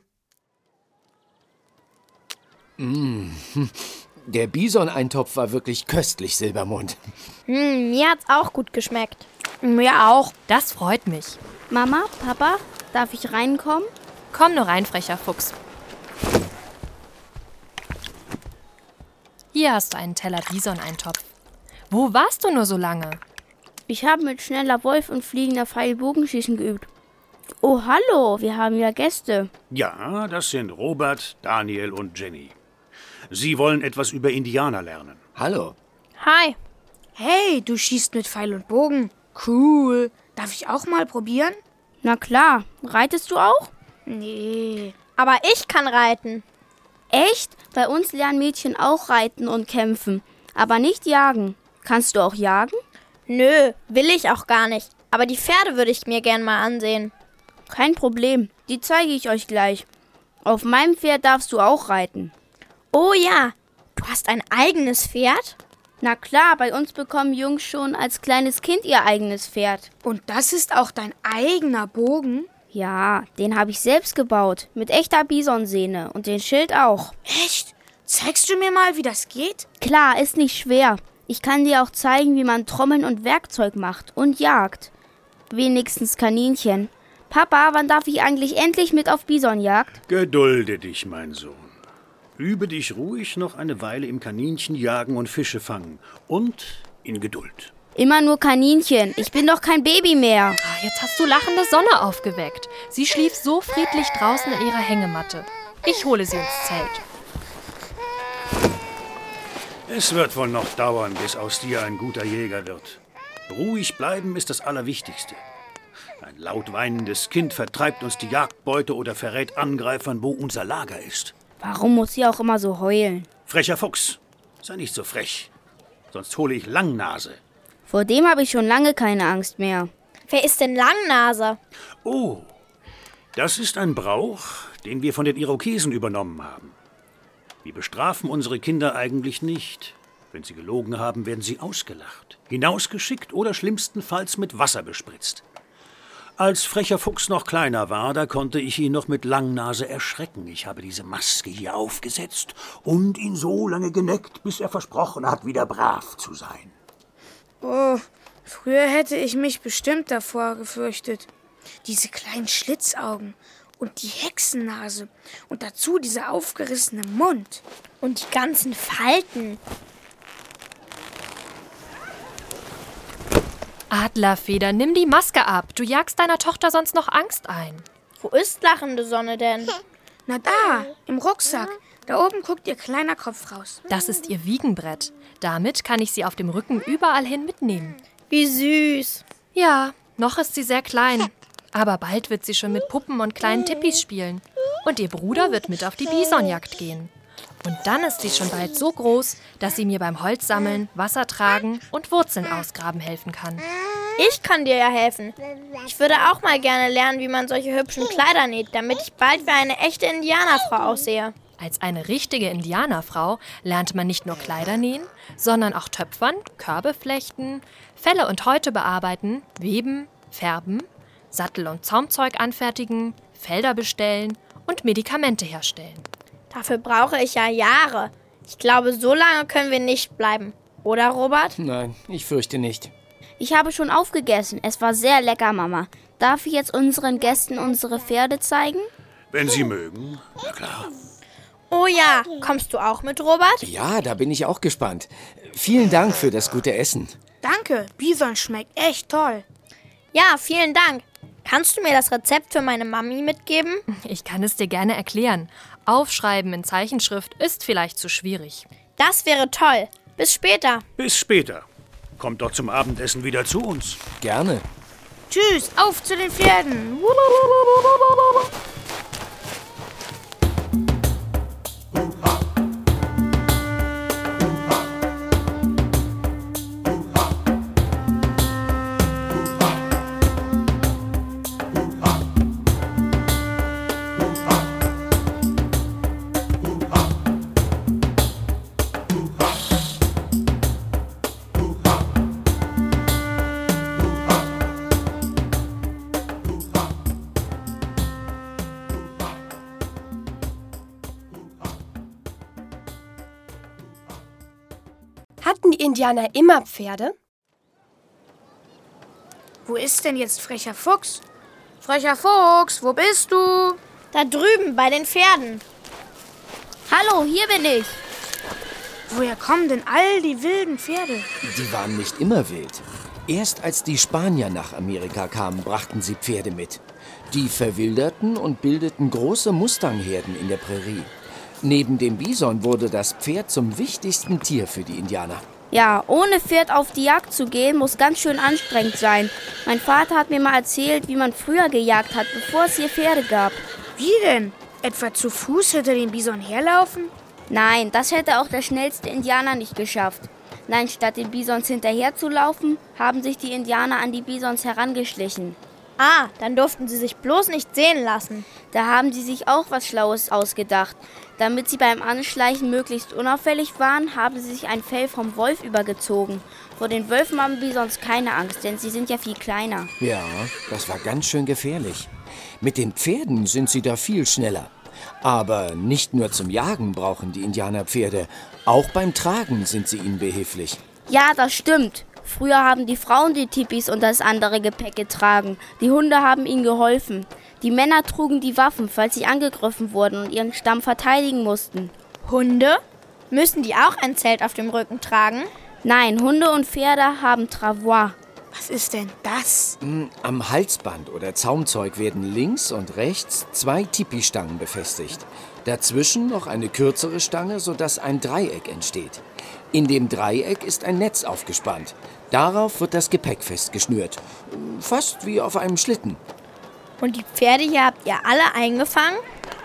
Mmh. Der Bison-Eintopf war wirklich köstlich, Silbermond. Hm, mir hat's auch gut geschmeckt. Mir auch. Das freut mich. Mama, Papa, darf ich reinkommen? Komm nur rein, frecher Fuchs. Hier hast du einen Teller Bison-Eintopf. Wo warst du nur so lange? Ich habe mit schneller Wolf und fliegender Pfeil Bogenschießen geübt. Oh, hallo, wir haben ja Gäste. Ja, das sind Robert, Daniel und Jenny. Sie wollen etwas über Indianer lernen. Hallo. Hi. Hey, du schießt mit Pfeil und Bogen. Cool. Darf ich auch mal probieren? Na klar, reitest du auch? Nee. Aber ich kann reiten. Echt? Bei uns lernen Mädchen auch reiten und kämpfen, aber nicht jagen. Kannst du auch jagen? Nö, will ich auch gar nicht. Aber die Pferde würde ich mir gern mal ansehen. Kein Problem, die zeige ich euch gleich. Auf meinem Pferd darfst du auch reiten. Oh ja, du hast ein eigenes Pferd? Na klar, bei uns bekommen Jungs schon als kleines Kind ihr eigenes Pferd. Und das ist auch dein eigener Bogen? Ja, den habe ich selbst gebaut, mit echter Bisonsehne und den Schild auch. Echt? Zeigst du mir mal, wie das geht? Klar, ist nicht schwer. Ich kann dir auch zeigen, wie man Trommeln und Werkzeug macht und jagt. Wenigstens Kaninchen. Papa, wann darf ich eigentlich endlich mit auf Bisonjagd? Gedulde dich, mein Sohn. Übe dich ruhig noch eine Weile im Kaninchenjagen und Fische fangen. Und in Geduld. Immer nur Kaninchen. Ich bin doch kein Baby mehr. Ah, jetzt hast du lachende Sonne aufgeweckt. Sie schlief so friedlich draußen in ihrer Hängematte. Ich hole sie ins Zelt. Es wird wohl noch dauern, bis aus dir ein guter Jäger wird. Ruhig bleiben ist das Allerwichtigste. Ein laut weinendes Kind vertreibt uns die Jagdbeute oder verrät Angreifern, wo unser Lager ist. Warum muss sie auch immer so heulen? Frecher Fuchs, sei nicht so frech, sonst hole ich Langnase. Vor dem habe ich schon lange keine Angst mehr. Wer ist denn Langnase? Oh, das ist ein Brauch, den wir von den Irokesen übernommen haben. Wir bestrafen unsere Kinder eigentlich nicht. Wenn sie gelogen haben, werden sie ausgelacht, hinausgeschickt oder schlimmstenfalls mit Wasser bespritzt. Als frecher Fuchs noch kleiner war, da konnte ich ihn noch mit Langnase erschrecken. Ich habe diese Maske hier aufgesetzt und ihn so lange geneckt, bis er versprochen hat, wieder brav zu sein. Oh, früher hätte ich mich bestimmt davor gefürchtet. Diese kleinen Schlitzaugen und die Hexennase und dazu dieser aufgerissene Mund. Und die ganzen Falten. Adlerfeder, nimm die Maske ab. Du jagst deiner Tochter sonst noch Angst ein. Wo ist lachende Sonne denn? Na da, im Rucksack. Da oben guckt ihr kleiner Kopf raus. Das ist ihr Wiegenbrett. Damit kann ich sie auf dem Rücken überall hin mitnehmen. Wie süß. Ja, noch ist sie sehr klein. Aber bald wird sie schon mit Puppen und kleinen Tippis spielen. Und ihr Bruder wird mit auf die Bisonjagd gehen. Und dann ist sie schon bald so groß, dass sie mir beim Holzsammeln, Wasser tragen und Wurzeln ausgraben helfen kann. Ich kann dir ja helfen. Ich würde auch mal gerne lernen, wie man solche hübschen Kleider näht, damit ich bald wie eine echte Indianerfrau aussehe. Als eine richtige Indianerfrau lernt man nicht nur Kleider nähen, sondern auch töpfern, Körbe flechten, Felle und Häute bearbeiten, weben, färben, Sattel- und Zaumzeug anfertigen, Felder bestellen und Medikamente herstellen. Dafür brauche ich ja Jahre. Ich glaube, so lange können wir nicht bleiben. Oder, Robert? Nein, ich fürchte nicht. Ich habe schon aufgegessen. Es war sehr lecker, Mama. Darf ich jetzt unseren Gästen unsere Pferde zeigen? Wenn Sie mögen, na klar. Oh ja, kommst du auch mit, Robert? Ja, da bin ich auch gespannt. Vielen Dank für das gute Essen. Danke, Bison schmeckt echt toll. Ja, vielen Dank. Kannst du mir das Rezept für meine Mami mitgeben? Ich kann es dir gerne erklären. Aufschreiben in Zeichenschrift ist vielleicht zu schwierig. Das wäre toll. Bis später. Bis später. Kommt doch zum Abendessen wieder zu uns. Gerne. Tschüss, auf zu den Pferden. Hatten die Indianer immer Pferde? Wo ist denn jetzt frecher Fuchs? Frecher Fuchs, wo bist du? Da drüben bei den Pferden. Hallo, hier bin ich. Woher kommen denn all die wilden Pferde? Die waren nicht immer wild. Erst als die Spanier nach Amerika kamen, brachten sie Pferde mit. Die verwilderten und bildeten große Mustangherden in der Prärie. Neben dem Bison wurde das Pferd zum wichtigsten Tier für die Indianer. Ja, ohne Pferd auf die Jagd zu gehen, muss ganz schön anstrengend sein. Mein Vater hat mir mal erzählt, wie man früher gejagt hat, bevor es hier Pferde gab. Wie denn? Etwa zu Fuß hinter dem Bison herlaufen? Nein, das hätte auch der schnellste Indianer nicht geschafft. Nein, statt den Bisons hinterherzulaufen, haben sich die Indianer an die Bisons herangeschlichen. Ah, dann durften sie sich bloß nicht sehen lassen. Da haben sie sich auch was Schlaues ausgedacht. Damit sie beim Anschleichen möglichst unauffällig waren, haben sie sich ein Fell vom Wolf übergezogen. Vor den Wölfen haben Bisons keine Angst, denn sie sind ja viel kleiner. Ja, das war ganz schön gefährlich. Mit den Pferden sind sie da viel schneller. Aber nicht nur zum Jagen brauchen die Indianer Pferde. Auch beim Tragen sind sie ihnen behilflich. Ja, das stimmt. Früher haben die Frauen die Tipis und das andere Gepäck getragen. Die Hunde haben ihnen geholfen. Die Männer trugen die Waffen, falls sie angegriffen wurden und ihren Stamm verteidigen mussten. Hunde? Müssen die auch ein Zelt auf dem Rücken tragen? Nein, Hunde und Pferde haben Travois. Was ist denn das? Am Halsband oder Zaumzeug werden links und rechts zwei Tipi-Stangen befestigt. Dazwischen noch eine kürzere Stange, sodass ein Dreieck entsteht. In dem Dreieck ist ein Netz aufgespannt. Darauf wird das Gepäck festgeschnürt. Fast wie auf einem Schlitten. Und die Pferde hier habt ihr alle eingefangen?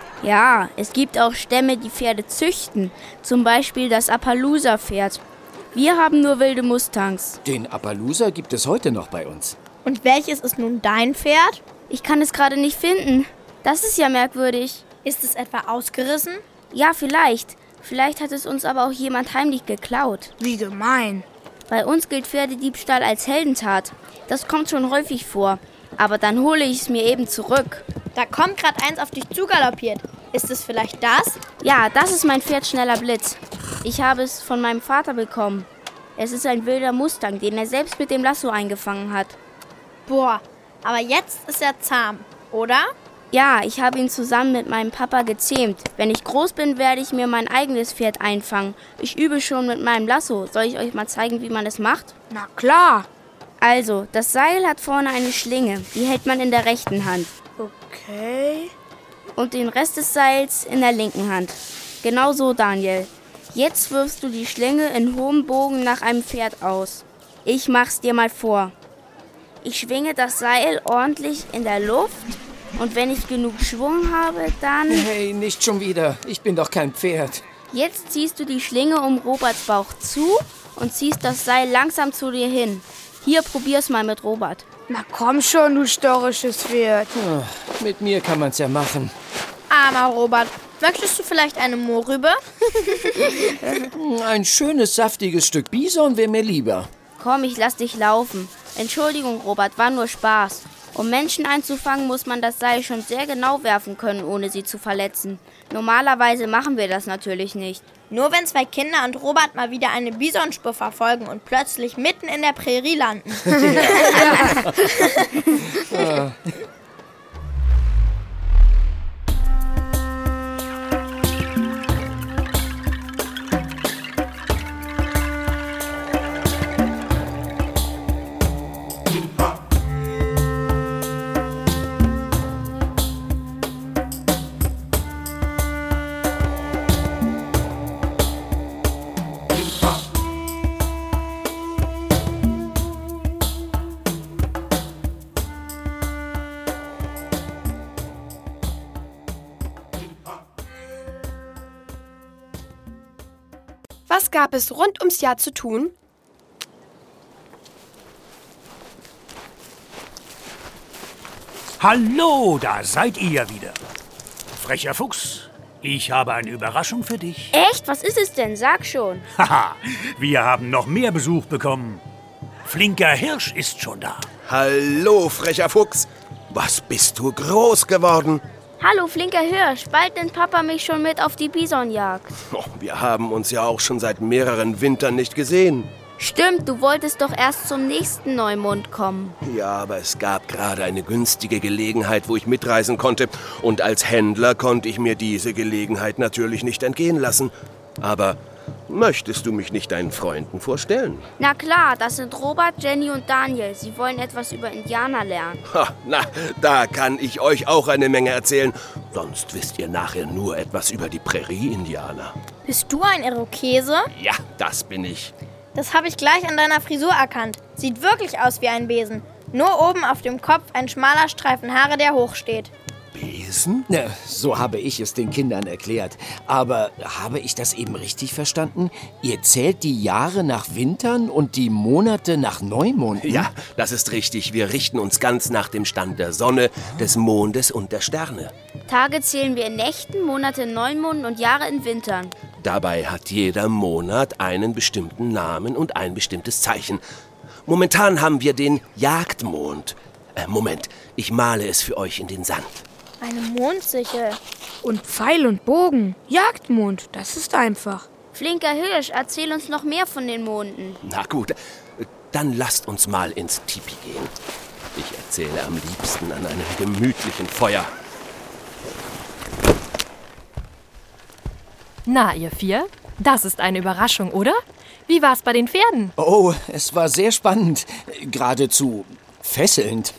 Ja, es gibt auch Stämme, die Pferde züchten. Zum Beispiel das Appaloosa-Pferd. Wir haben nur wilde Mustangs. Den Appaloosa gibt es heute noch bei uns. Und welches ist nun dein Pferd? Ich kann es gerade nicht finden. Das ist ja merkwürdig. Ist es etwa ausgerissen? Ja, vielleicht. Vielleicht hat es uns aber auch jemand heimlich geklaut. Wie gemein. Bei uns gilt Pferdediebstahl als Heldentat. Das kommt schon häufig vor. Aber dann hole ich es mir eben zurück. Da kommt gerade eins auf dich zugaloppiert. Ist es vielleicht das? Ja, das ist mein Pferd Schneller Blitz. Ich habe es von meinem Vater bekommen. Es ist ein wilder Mustang, den er selbst mit dem Lasso eingefangen hat. Boah, aber jetzt ist er zahm, oder? Ja, ich habe ihn zusammen mit meinem Papa gezähmt. Wenn ich groß bin, werde ich mir mein eigenes Pferd einfangen. Ich übe schon mit meinem Lasso. Soll ich euch mal zeigen, wie man es macht? Na klar. Also, das Seil hat vorne eine Schlinge. Die hält man in der rechten Hand. Okay. Und den Rest des Seils in der linken Hand. Genau so, Daniel. Jetzt wirfst du die Schlinge in hohem Bogen nach einem Pferd aus. Ich mach's dir mal vor. Ich schwinge das Seil ordentlich in der Luft und wenn ich genug Schwung habe, dann... Hey, nicht schon wieder. Ich bin doch kein Pferd. Jetzt ziehst du die Schlinge um Roberts Bauch zu und ziehst das Seil langsam zu dir hin. Hier, probier's mal mit Robert. Na komm schon, du störrisches Pferd. Oh, mit mir kann man's ja machen. Armer Robert, möchtest du vielleicht eine Mohrrübe? Ein schönes, saftiges Stück Bison wäre mir lieber. Komm, ich lass dich laufen. Entschuldigung, Robert, war nur Spaß. Um Menschen einzufangen, muss man das Seil schon sehr genau werfen können, ohne sie zu verletzen. Normalerweise machen wir das natürlich nicht. Nur wenn zwei Kinder und Robert mal wieder eine Bisonspur verfolgen und plötzlich mitten in der Prärie landen. Ja. Was gab es rund ums Jahr zu tun? Hallo, da seid ihr ja wieder. Frecher Fuchs, ich habe eine Überraschung für dich. Echt? Was ist es denn? Sag schon. Haha, wir haben noch mehr Besuch bekommen. Flinker Hirsch ist schon da. Hallo, frecher Fuchs. Was bist du groß geworden? Hallo, flinker Hirsch. Bald nimmt Papa mich schon mit auf die Bisonjagd. Oh, wir haben uns ja auch schon seit mehreren Wintern nicht gesehen. Stimmt, du wolltest doch erst zum nächsten Neumond kommen. Ja, aber es gab gerade eine günstige Gelegenheit, wo ich mitreisen konnte. Und als Händler konnte ich mir diese Gelegenheit natürlich nicht entgehen lassen. Aber möchtest du mich nicht deinen Freunden vorstellen? Na klar, das sind Robert, Jenny und Daniel. Sie wollen etwas über Indianer lernen. Ha, na, da kann ich euch auch eine Menge erzählen. Sonst wisst ihr nachher nur etwas über die Prärie-Indianer. Bist du ein Irokese? Ja, das bin ich. Das habe ich gleich an deiner Frisur erkannt. Sieht wirklich aus wie ein Besen. Nur oben auf dem Kopf ein schmaler Streifen Haare, der hochsteht. Besen? Na, so habe ich es den Kindern erklärt. Aber habe ich das eben richtig verstanden? Ihr zählt die Jahre nach Wintern und die Monate nach Neumonden? Ja, das ist richtig. Wir richten uns ganz nach dem Stand der Sonne, des Mondes und der Sterne. Tage zählen wir in Nächten, Monate in Neumonden und Jahre in Wintern. Dabei hat jeder Monat einen bestimmten Namen und ein bestimmtes Zeichen. Momentan haben wir den Jagdmond. Äh, Moment, ich male es für euch in den Sand. Eine Mondsichel. Und Pfeil und Bogen. Jagdmond, das ist einfach. Flinker Hirsch, erzähl uns noch mehr von den Monden. Na gut, dann lasst uns mal ins Tipi gehen. Ich erzähle am liebsten an einem gemütlichen Feuer. Na, ihr vier, das ist eine Überraschung, oder? Wie war's bei den Pferden? Oh, es war sehr spannend. Geradezu fesselnd.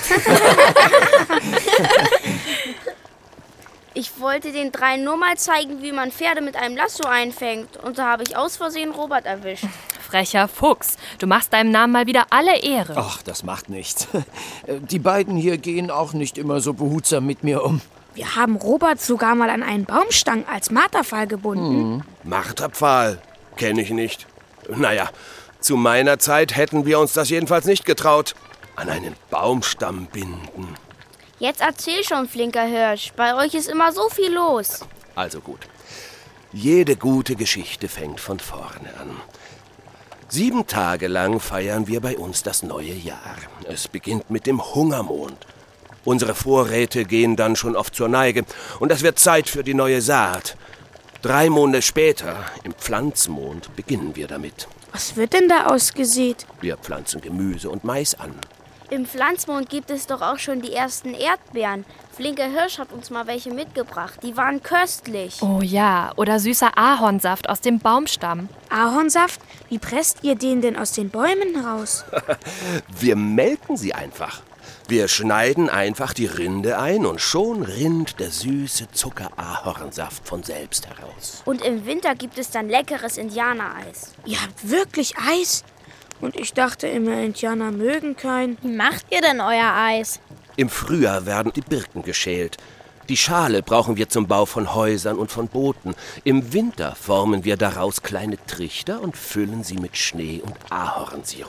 Ich wollte den dreien nur mal zeigen, wie man Pferde mit einem Lasso einfängt. Und da habe ich aus Versehen Robert erwischt. Frecher Fuchs, du machst deinem Namen mal wieder alle Ehre. Ach, das macht nichts. Die beiden hier gehen auch nicht immer so behutsam mit mir um. Wir haben Robert sogar mal an einen Baumstamm als Marterpfahl gebunden. Hm. Marterpfahl? Kenne ich nicht. Naja, zu meiner Zeit hätten wir uns das jedenfalls nicht getraut. An einen Baumstamm binden. Jetzt erzähl schon, flinker Hirsch. Bei euch ist immer so viel los. Also gut. Jede gute Geschichte fängt von vorne an. Sieben Tage lang feiern wir bei uns das neue Jahr. Es beginnt mit dem Hungermond. Unsere Vorräte gehen dann schon oft zur Neige und es wird Zeit für die neue Saat. Drei Monate später, im Pflanzmond, beginnen wir damit. Was wird denn da ausgesät? Wir pflanzen Gemüse und Mais an. Im Pflanzmond gibt es doch auch schon die ersten Erdbeeren. Flinker Hirsch hat uns mal welche mitgebracht. Die waren köstlich. Oh ja, oder süßer Ahornsaft aus dem Baumstamm. Ahornsaft? Wie presst ihr den denn aus den Bäumen heraus? Wir melken sie einfach. Wir schneiden einfach die Rinde ein und schon rinnt der süße Zucker-Ahornsaft von selbst heraus. Und im Winter gibt es dann leckeres Indianereis. Ihr habt wirklich Eis? Und ich dachte immer, Indianer mögen kein. Wie macht ihr denn euer Eis? Im Frühjahr werden die Birken geschält. Die Schale brauchen wir zum Bau von Häusern und von Booten. Im Winter formen wir daraus kleine Trichter und füllen sie mit Schnee und Ahornsirup.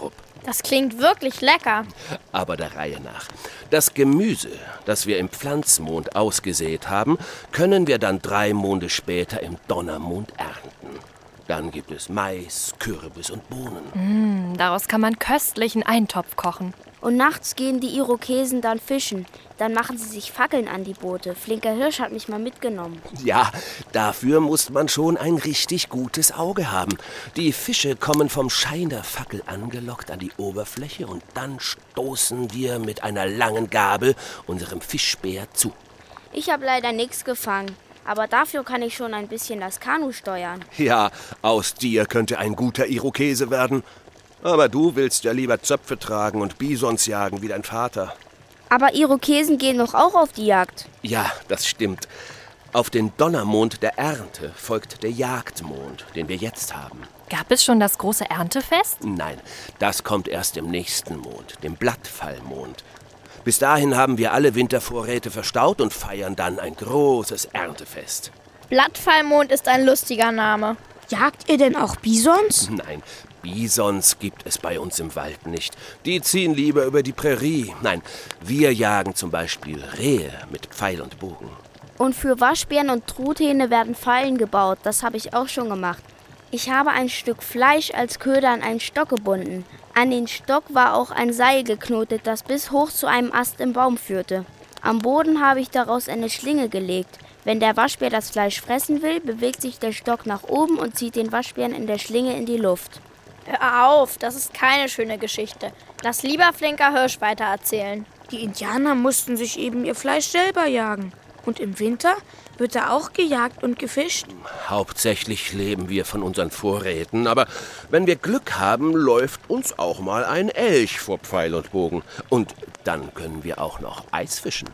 Das klingt wirklich lecker. Aber der Reihe nach. Das Gemüse, das wir im Pflanzmond ausgesät haben, können wir dann drei Monde später im Donnermond ernten. Dann gibt es Mais, Kürbis und Bohnen. Mm, daraus kann man köstlichen Eintopf kochen. Und nachts gehen die Irokesen dann fischen. Dann machen sie sich Fackeln an die Boote. Flinker Hirsch hat mich mal mitgenommen. Ja, dafür muss man schon ein richtig gutes Auge haben. Die Fische kommen vom Schein der Fackel angelockt an die Oberfläche und dann stoßen wir mit einer langen Gabel unserem Fischspeer zu. Ich habe leider nichts gefangen. Aber dafür kann ich schon ein bisschen das Kanu steuern. Ja, aus dir könnte ein guter Irokese werden. Aber du willst ja lieber Zöpfe tragen und Bisons jagen wie dein Vater. Aber Irokesen gehen doch auch auf die Jagd. Ja, das stimmt. Auf den Donnermond der Ernte folgt der Jagdmond, den wir jetzt haben. Gab es schon das große Erntefest? Nein, das kommt erst im nächsten Mond, dem Blattfallmond. Bis dahin haben wir alle Wintervorräte verstaut und feiern dann ein großes Erntefest. Blattfallmond ist ein lustiger Name. Jagt ihr denn auch Bisons? Nein, Bisons gibt es bei uns im Wald nicht. Die ziehen lieber über die Prärie. Nein, wir jagen zum Beispiel Rehe mit Pfeil und Bogen. Und für Waschbären und Truthähne werden Fallen gebaut. Das habe ich auch schon gemacht. Ich habe ein Stück Fleisch als Köder an einen Stock gebunden. An den Stock war auch ein Seil geknotet, das bis hoch zu einem Ast im Baum führte. Am Boden habe ich daraus eine Schlinge gelegt. Wenn der Waschbär das Fleisch fressen will, bewegt sich der Stock nach oben und zieht den Waschbären in der Schlinge in die Luft. Hör auf, das ist keine schöne Geschichte. Lass lieber Flinker Hirsch weitererzählen. Die Indianer mussten sich eben ihr Fleisch selber jagen. Und im Winter wird da auch gejagt und gefischt? Hauptsächlich leben wir von unseren Vorräten, aber wenn wir Glück haben, läuft uns auch mal ein Elch vor Pfeil und Bogen. Und dann können wir auch noch Eis fischen.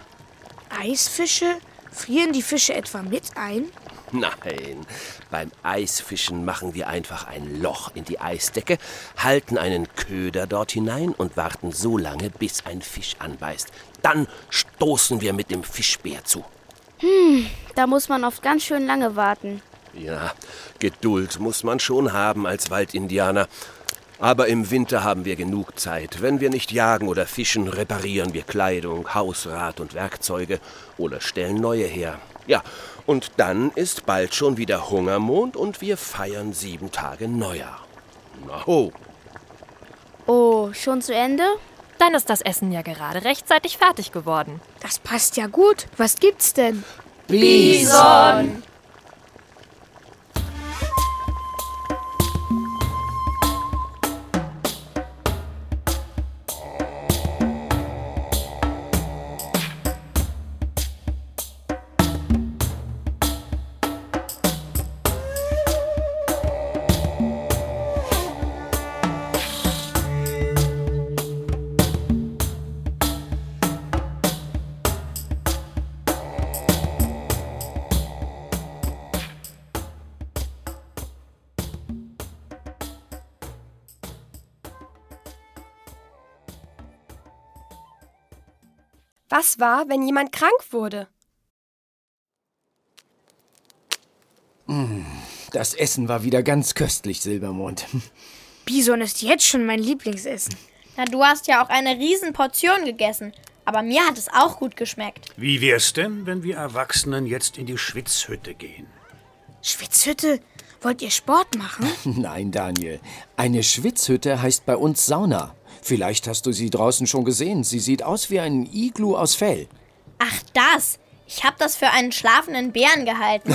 Eisfische? Frieren die Fische etwa mit ein? Nein, beim Eisfischen machen wir einfach ein Loch in die Eisdecke, halten einen Köder dort hinein und warten so lange, bis ein Fisch anbeißt. Dann stoßen wir mit dem Fischspeer zu. Hm, da muss man oft ganz schön lange warten. Ja, Geduld muss man schon haben als Waldindianer. Aber im Winter haben wir genug Zeit. Wenn wir nicht jagen oder fischen, reparieren wir Kleidung, Hausrat und Werkzeuge oder stellen neue her. Ja, und dann ist bald schon wieder Hungermond und wir feiern sieben Tage Neujahr. Na ho! Oh, schon zu Ende? Dann ist das Essen ja gerade rechtzeitig fertig geworden. Das passt ja gut. Was gibt's denn? Bison! Was war, wenn jemand krank wurde? Das Essen war wieder ganz köstlich, Silbermond. Bison ist jetzt schon mein Lieblingsessen. Na, du hast ja auch eine Riesenportion gegessen. Aber mir hat es auch gut geschmeckt. Wie wär's denn, wenn wir Erwachsenen jetzt in die Schwitzhütte gehen? Schwitzhütte? Wollt ihr Sport machen? Nein, Daniel. Eine Schwitzhütte heißt bei uns Sauna. Vielleicht hast du sie draußen schon gesehen. Sie sieht aus wie ein Iglu aus Fell. Ach, das. Ich habe das für einen schlafenden Bären gehalten.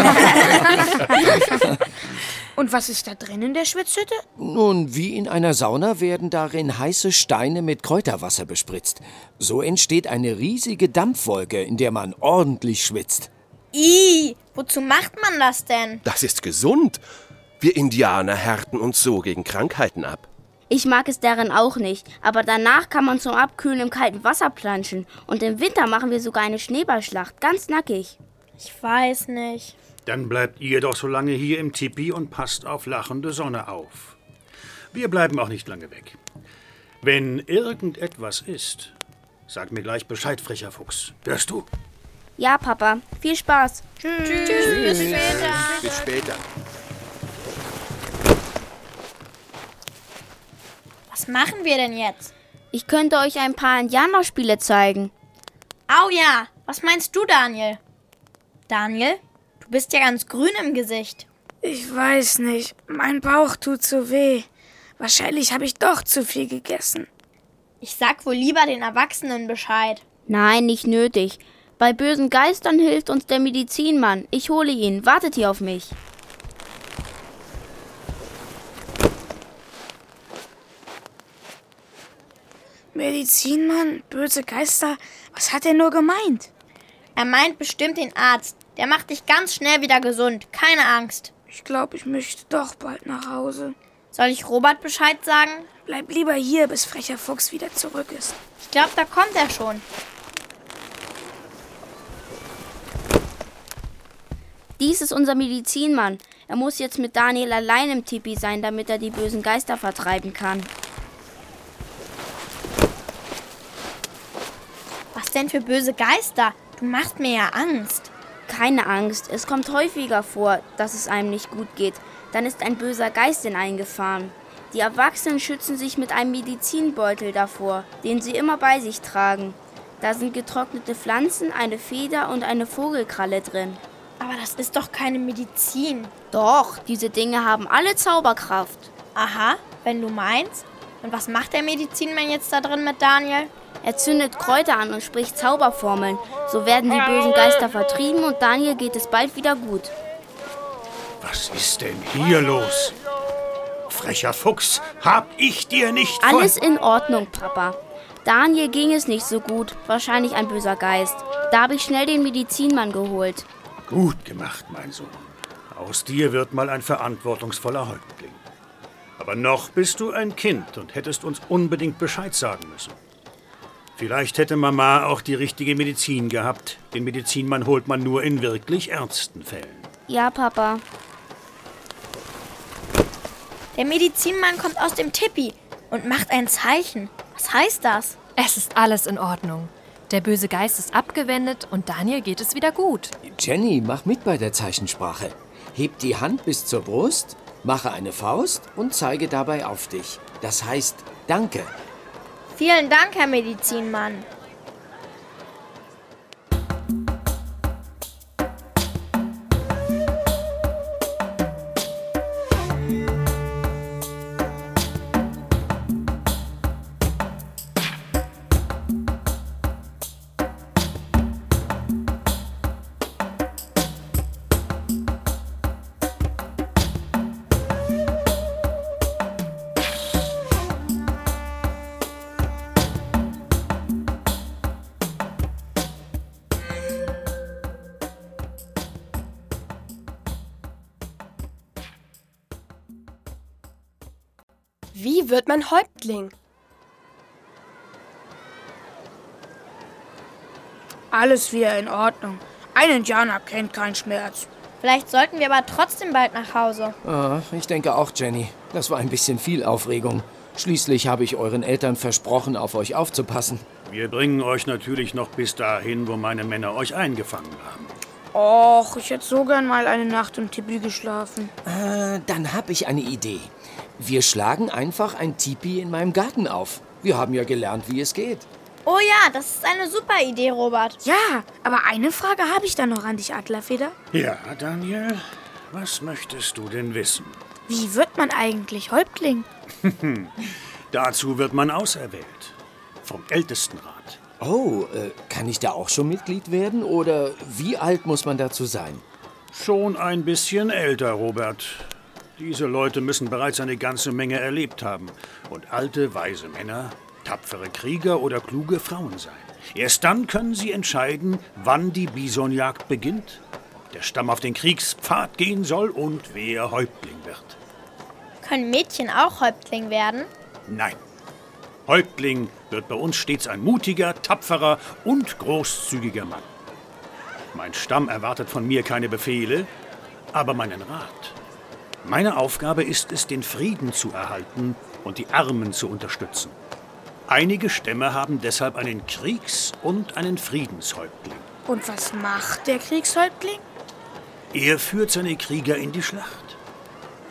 Und was ist da drin in der Schwitzhütte? Nun, wie in einer Sauna werden darin heiße Steine mit Kräuterwasser bespritzt. So entsteht eine riesige Dampfwolke, in der man ordentlich schwitzt. Ih, wozu macht man das denn? Das ist gesund. Wir Indianer härten uns so gegen Krankheiten ab. Ich mag es darin auch nicht, aber danach kann man zum Abkühlen im kalten Wasser planschen. Und im Winter machen wir sogar eine Schneeballschlacht, ganz nackig. Ich weiß nicht. Dann bleibt ihr doch so lange hier im Tipi und passt auf lachende Sonne auf. Wir bleiben auch nicht lange weg. Wenn irgendetwas ist, sag mir gleich Bescheid, frecher Fuchs. Hörst du? Ja, Papa. Viel Spaß. Tschüss, bis später. Bis später. Was machen wir denn jetzt? Ich könnte euch ein paar Indianerspiele zeigen. Au ja, was meinst du, Daniel? Daniel, du bist ja ganz grün im Gesicht. Ich weiß nicht. Mein Bauch tut so weh. Wahrscheinlich habe ich doch zu viel gegessen. Ich sag wohl lieber den Erwachsenen Bescheid. Nein, nicht nötig. Bei bösen Geistern hilft uns der Medizinmann. Ich hole ihn. Wartet hier auf mich. Medizinmann, böse Geister, was hat er nur gemeint? Er meint bestimmt den Arzt. Der macht dich ganz schnell wieder gesund. Keine Angst. Ich glaube, ich möchte doch bald nach Hause. Soll ich Robert Bescheid sagen? Bleib lieber hier, bis frecher Fuchs wieder zurück ist. Ich glaube, da kommt er schon. Dies ist unser Medizinmann. Er muss jetzt mit Daniel allein im Tipi sein, damit er die bösen Geister vertreiben kann. Was denn für böse Geister? Du machst mir ja Angst. Keine Angst, es kommt häufiger vor, dass es einem nicht gut geht. Dann ist ein böser Geist in einen gefahren. Die Erwachsenen schützen sich mit einem Medizinbeutel davor, den sie immer bei sich tragen. Da sind getrocknete Pflanzen, eine Feder und eine Vogelkralle drin. Aber das ist doch keine Medizin. Doch, diese Dinge haben alle Zauberkraft. Aha, wenn du meinst. Und was macht der Medizinmann jetzt da drin mit Daniel? Er zündet Kräuter an und spricht Zauberformeln. So werden die bösen Geister vertrieben und Daniel geht es bald wieder gut. Was ist denn hier los? Frecher Fuchs, hab ich dir nicht vor... Alles in Ordnung, Papa. Daniel ging es nicht so gut, wahrscheinlich ein böser Geist. Da habe ich schnell den Medizinmann geholt. Gut gemacht, mein Sohn. Aus dir wird mal ein verantwortungsvoller Häuptling. Aber noch bist du ein Kind und hättest uns unbedingt Bescheid sagen müssen. Vielleicht hätte Mama auch die richtige Medizin gehabt. Den Medizinmann holt man nur in wirklich ernsten Fällen. Ja, Papa. Der Medizinmann kommt aus dem Tipi und macht ein Zeichen. Was heißt das? Es ist alles in Ordnung. Der böse Geist ist abgewendet und Daniel geht es wieder gut. Jenny, mach mit bei der Zeichensprache. Heb die Hand bis zur Brust, mache eine Faust und zeige dabei auf dich. Das heißt Danke. Vielen Dank, Herr Medizinmann. Wie wird man Häuptling? Alles wieder in Ordnung. Ein Indianer kennt keinen Schmerz. Vielleicht sollten wir aber trotzdem bald nach Hause. Ah, ich denke auch, Jenny. Das war ein bisschen viel Aufregung. Schließlich habe ich euren Eltern versprochen, auf euch aufzupassen. Wir bringen euch natürlich noch bis dahin, wo meine Männer euch eingefangen haben. Och, ich hätte so gern mal eine Nacht im Tipi geschlafen. Ah, dann habe ich eine Idee. Wir schlagen einfach ein Tipi in meinem Garten auf. Wir haben ja gelernt, wie es geht. Oh ja, das ist eine super Idee, Robert. Ja, aber eine Frage habe ich dann noch an dich, Adlerfeder. Ja, Daniel, was möchtest du denn wissen? Wie wird man eigentlich Häuptling? Dazu wird man auserwählt. Vom Ältestenrat. Oh, äh, kann ich da auch schon Mitglied werden? Oder wie alt muss man dazu sein? Schon ein bisschen älter, Robert. Diese Leute müssen bereits eine ganze Menge erlebt haben. Und alte, weise Männer, tapfere Krieger oder kluge Frauen sein. Erst dann können sie entscheiden, wann die Bisonjagd beginnt, ob der Stamm auf den Kriegspfad gehen soll und wer Häuptling wird. Können Mädchen auch Häuptling werden? Nein. Häuptling wird bei uns stets ein mutiger, tapferer und großzügiger Mann. Mein Stamm erwartet von mir keine Befehle, aber meinen Rat. Meine Aufgabe ist es, den Frieden zu erhalten und die Armen zu unterstützen. Einige Stämme haben deshalb einen Kriegs- und einen Friedenshäuptling. Und was macht der Kriegshäuptling? Er führt seine Krieger in die Schlacht.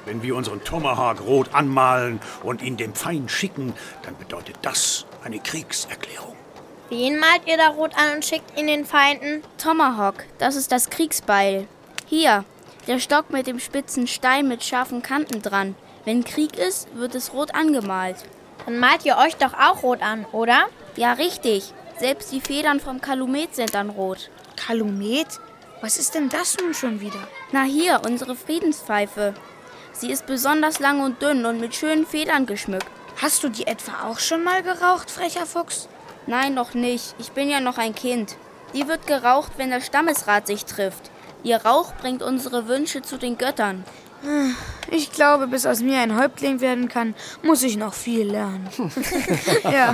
Wenn wir unseren Tomahawk rot anmalen und ihn dem Feind schicken, dann bedeutet das eine Kriegserklärung. Wen malt ihr da rot an und schickt ihn den Feinden? Tomahawk, das ist das Kriegsbeil. Hier, der Stock mit dem spitzen Stein mit scharfen Kanten dran. Wenn Krieg ist, wird es rot angemalt. Dann malt ihr euch doch auch rot an, oder? Ja, richtig. Selbst die Federn vom Kalumet sind dann rot. Kalumet? Was ist denn das nun schon wieder? Na hier, unsere Friedenspfeife. Sie ist besonders lang und dünn und mit schönen Federn geschmückt. Hast du die etwa auch schon mal geraucht, frecher Fuchs? Nein, noch nicht. Ich bin ja noch ein Kind. Die wird geraucht, wenn der Stammesrat sich trifft. Ihr Rauch bringt unsere Wünsche zu den Göttern. Ich glaube, bis aus mir ein Häuptling werden kann, muss ich noch viel lernen. Ja.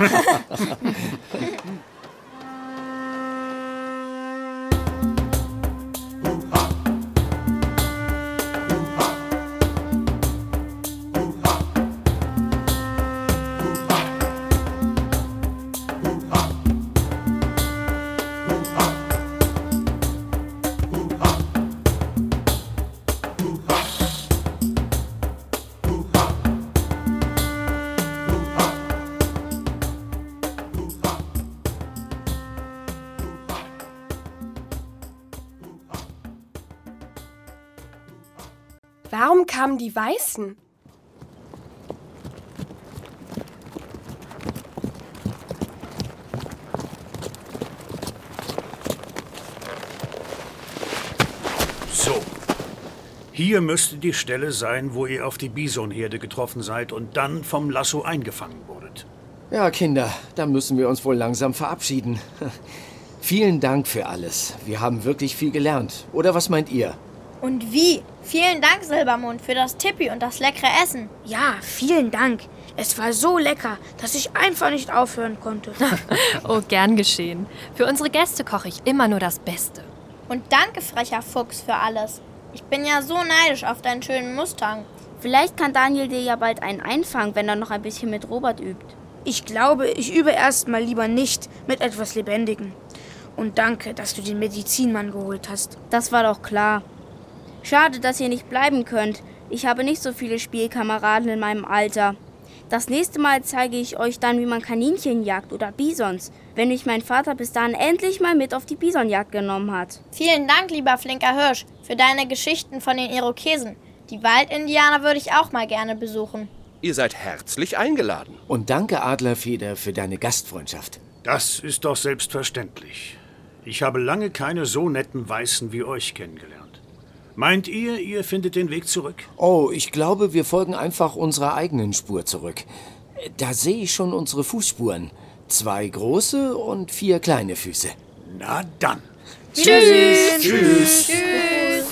Warum kamen die Weißen? So. Hier müsste die Stelle sein, wo ihr auf die Bisonherde getroffen seid und dann vom Lasso eingefangen wurdet. Ja, Kinder, da müssen wir uns wohl langsam verabschieden. Vielen Dank für alles. Wir haben wirklich viel gelernt. Oder was meint ihr? Und wie? Vielen Dank, Silbermond, für das Tippi und das leckere Essen. Ja, vielen Dank. Es war so lecker, dass ich einfach nicht aufhören konnte. Oh, gern geschehen. Für unsere Gäste koche ich immer nur das Beste. Und danke, frecher Fuchs, für alles. Ich bin ja so neidisch auf deinen schönen Mustang. Vielleicht kann Daniel dir ja bald einen einfangen, wenn er noch ein bisschen mit Robert übt. Ich glaube, ich übe erst mal lieber nicht mit etwas Lebendigem. Und danke, dass du den Medizinmann geholt hast. Das war doch klar. Schade, dass ihr nicht bleiben könnt. Ich habe nicht so viele Spielkameraden in meinem Alter. Das nächste Mal zeige ich euch dann, wie man Kaninchen jagt oder Bisons, wenn mich mein Vater bis dahin endlich mal mit auf die Bisonjagd genommen hat. Vielen Dank, lieber flinker Hirsch, für deine Geschichten von den Irokesen. Die Waldindianer würde ich auch mal gerne besuchen. Ihr seid herzlich eingeladen. Und danke, Adlerfeder, für deine Gastfreundschaft. Das ist doch selbstverständlich. Ich habe lange keine so netten Weißen wie euch kennengelernt. Meint ihr, ihr findet den Weg zurück? Oh, ich glaube, wir folgen einfach unserer eigenen Spur zurück. Da sehe ich schon unsere Fußspuren. Zwei große und vier kleine Füße. Na dann. Tschüss. Tschüss. Tschüss.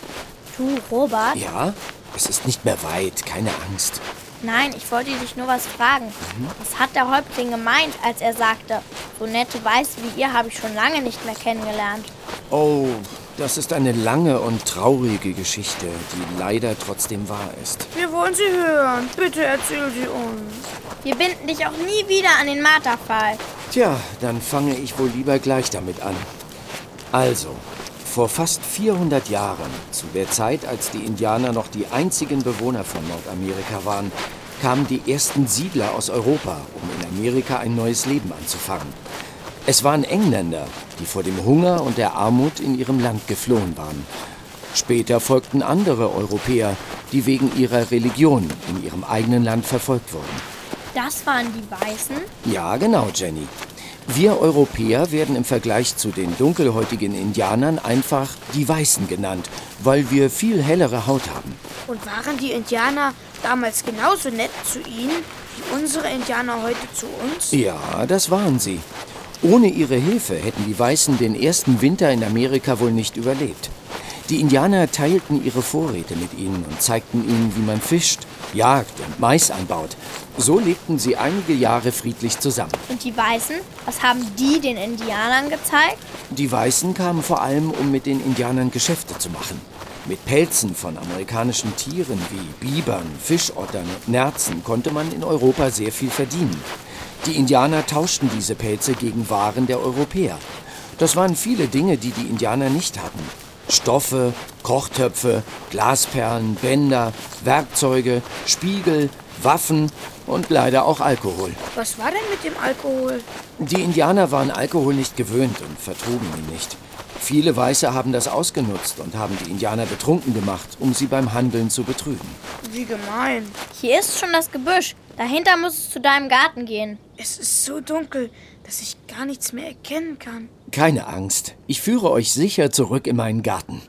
Du, Robert? Ja, es ist nicht mehr weit, keine Angst. Nein, ich wollte dich nur was fragen. Mhm. Was hat der Häuptling gemeint, als er sagte, so nette Weiße wie ihr habe ich schon lange nicht mehr kennengelernt? Oh, das ist eine lange und traurige Geschichte, die leider trotzdem wahr ist. Wir wollen sie hören. Bitte erzähl sie uns. Wir binden dich auch nie wieder an den Marterpfahl. Tja, dann fange ich wohl lieber gleich damit an. Also, vor fast vierhundert Jahren, zu der Zeit, als die Indianer noch die einzigen Bewohner von Nordamerika waren, kamen die ersten Siedler aus Europa, um in Amerika ein neues Leben anzufangen. Es waren Engländer, die vor dem Hunger und der Armut in ihrem Land geflohen waren. Später folgten andere Europäer, die wegen ihrer Religion in ihrem eigenen Land verfolgt wurden. Das waren die Weißen? Ja, genau, Jenny. Wir Europäer werden im Vergleich zu den dunkelhäutigen Indianern einfach die Weißen genannt, weil wir viel hellere Haut haben. Und waren die Indianer damals genauso nett zu ihnen, wie unsere Indianer heute zu uns? Ja, das waren sie. Ohne ihre Hilfe hätten die Weißen den ersten Winter in Amerika wohl nicht überlebt. Die Indianer teilten ihre Vorräte mit ihnen und zeigten ihnen, wie man fischt, jagt und Mais anbaut. So lebten sie einige Jahre friedlich zusammen. Und die Weißen? Was haben die den Indianern gezeigt? Die Weißen kamen vor allem, um mit den Indianern Geschäfte zu machen. Mit Pelzen von amerikanischen Tieren wie Bibern, Fischottern und Nerzen konnte man in Europa sehr viel verdienen. Die Indianer tauschten diese Pelze gegen Waren der Europäer. Das waren viele Dinge, die die Indianer nicht hatten. Stoffe, Kochtöpfe, Glasperlen, Bänder, Werkzeuge, Spiegel, Waffen und leider auch Alkohol. Was war denn mit dem Alkohol? Die Indianer waren Alkohol nicht gewöhnt und vertrugen ihn nicht. Viele Weiße haben das ausgenutzt und haben die Indianer betrunken gemacht, um sie beim Handeln zu betrügen. Wie gemein. Hier ist schon das Gebüsch. Dahinter muss es zu deinem Garten gehen. Es ist so dunkel, dass ich gar nichts mehr erkennen kann. Keine Angst, ich führe euch sicher zurück in meinen Garten.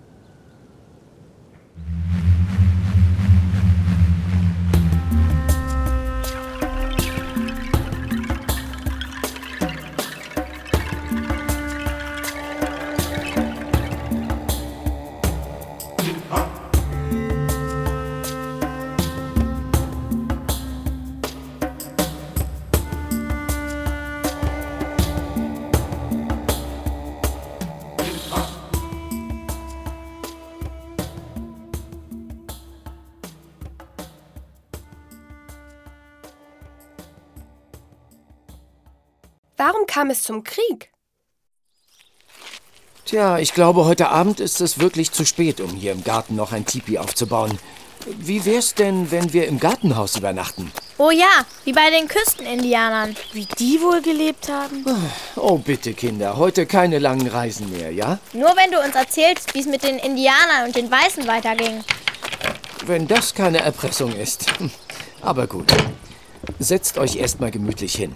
Warum kam es zum Krieg? Tja, ich glaube, heute Abend ist es wirklich zu spät, um hier im Garten noch ein Tipi aufzubauen. Wie wär's denn, wenn wir im Gartenhaus übernachten? Oh ja, wie bei den Küstenindianern. Wie die wohl gelebt haben? Oh, bitte, Kinder, heute keine langen Reisen mehr, ja? Nur wenn du uns erzählst, wie es mit den Indianern und den Weißen weiterging. Wenn das keine Erpressung ist. Aber gut, setzt euch erstmal gemütlich hin.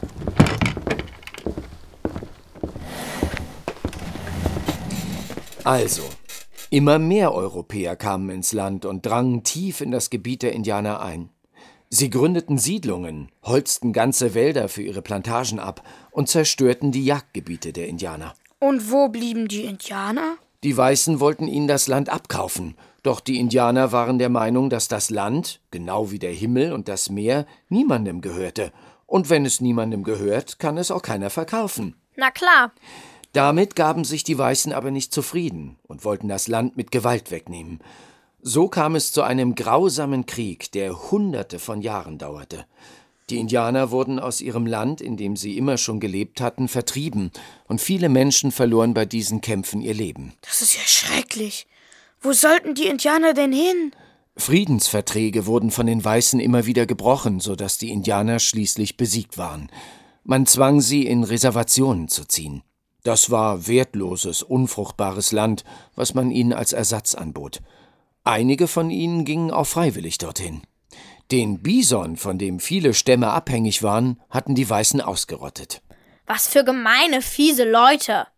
Also, immer mehr Europäer kamen ins Land und drangen tief in das Gebiet der Indianer ein. Sie gründeten Siedlungen, holzten ganze Wälder für ihre Plantagen ab und zerstörten die Jagdgebiete der Indianer. Und wo blieben die Indianer? Die Weißen wollten ihnen das Land abkaufen, doch die Indianer waren der Meinung, dass das Land, genau wie der Himmel und das Meer, niemandem gehörte. Und wenn es niemandem gehört, kann es auch keiner verkaufen. Na klar. Damit gaben sich die Weißen aber nicht zufrieden und wollten das Land mit Gewalt wegnehmen. So kam es zu einem grausamen Krieg, der Hunderte von Jahren dauerte. Die Indianer wurden aus ihrem Land, in dem sie immer schon gelebt hatten, vertrieben, und viele Menschen verloren bei diesen Kämpfen ihr Leben. Das ist ja schrecklich. Wo sollten die Indianer denn hin? Friedensverträge wurden von den Weißen immer wieder gebrochen, sodass die Indianer schließlich besiegt waren. Man zwang sie, in Reservationen zu ziehen. Das war wertloses, unfruchtbares Land, was man ihnen als Ersatz anbot. Einige von ihnen gingen auch freiwillig dorthin. Den Bison, von dem viele Stämme abhängig waren, hatten die Weißen ausgerottet. Was für gemeine, fiese Leute.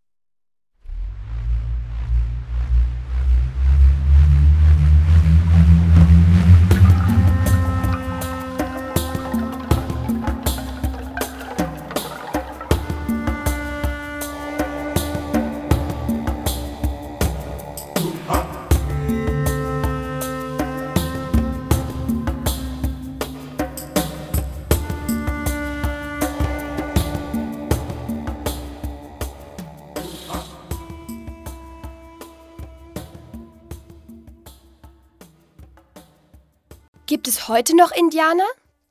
Gibt es heute noch Indianer?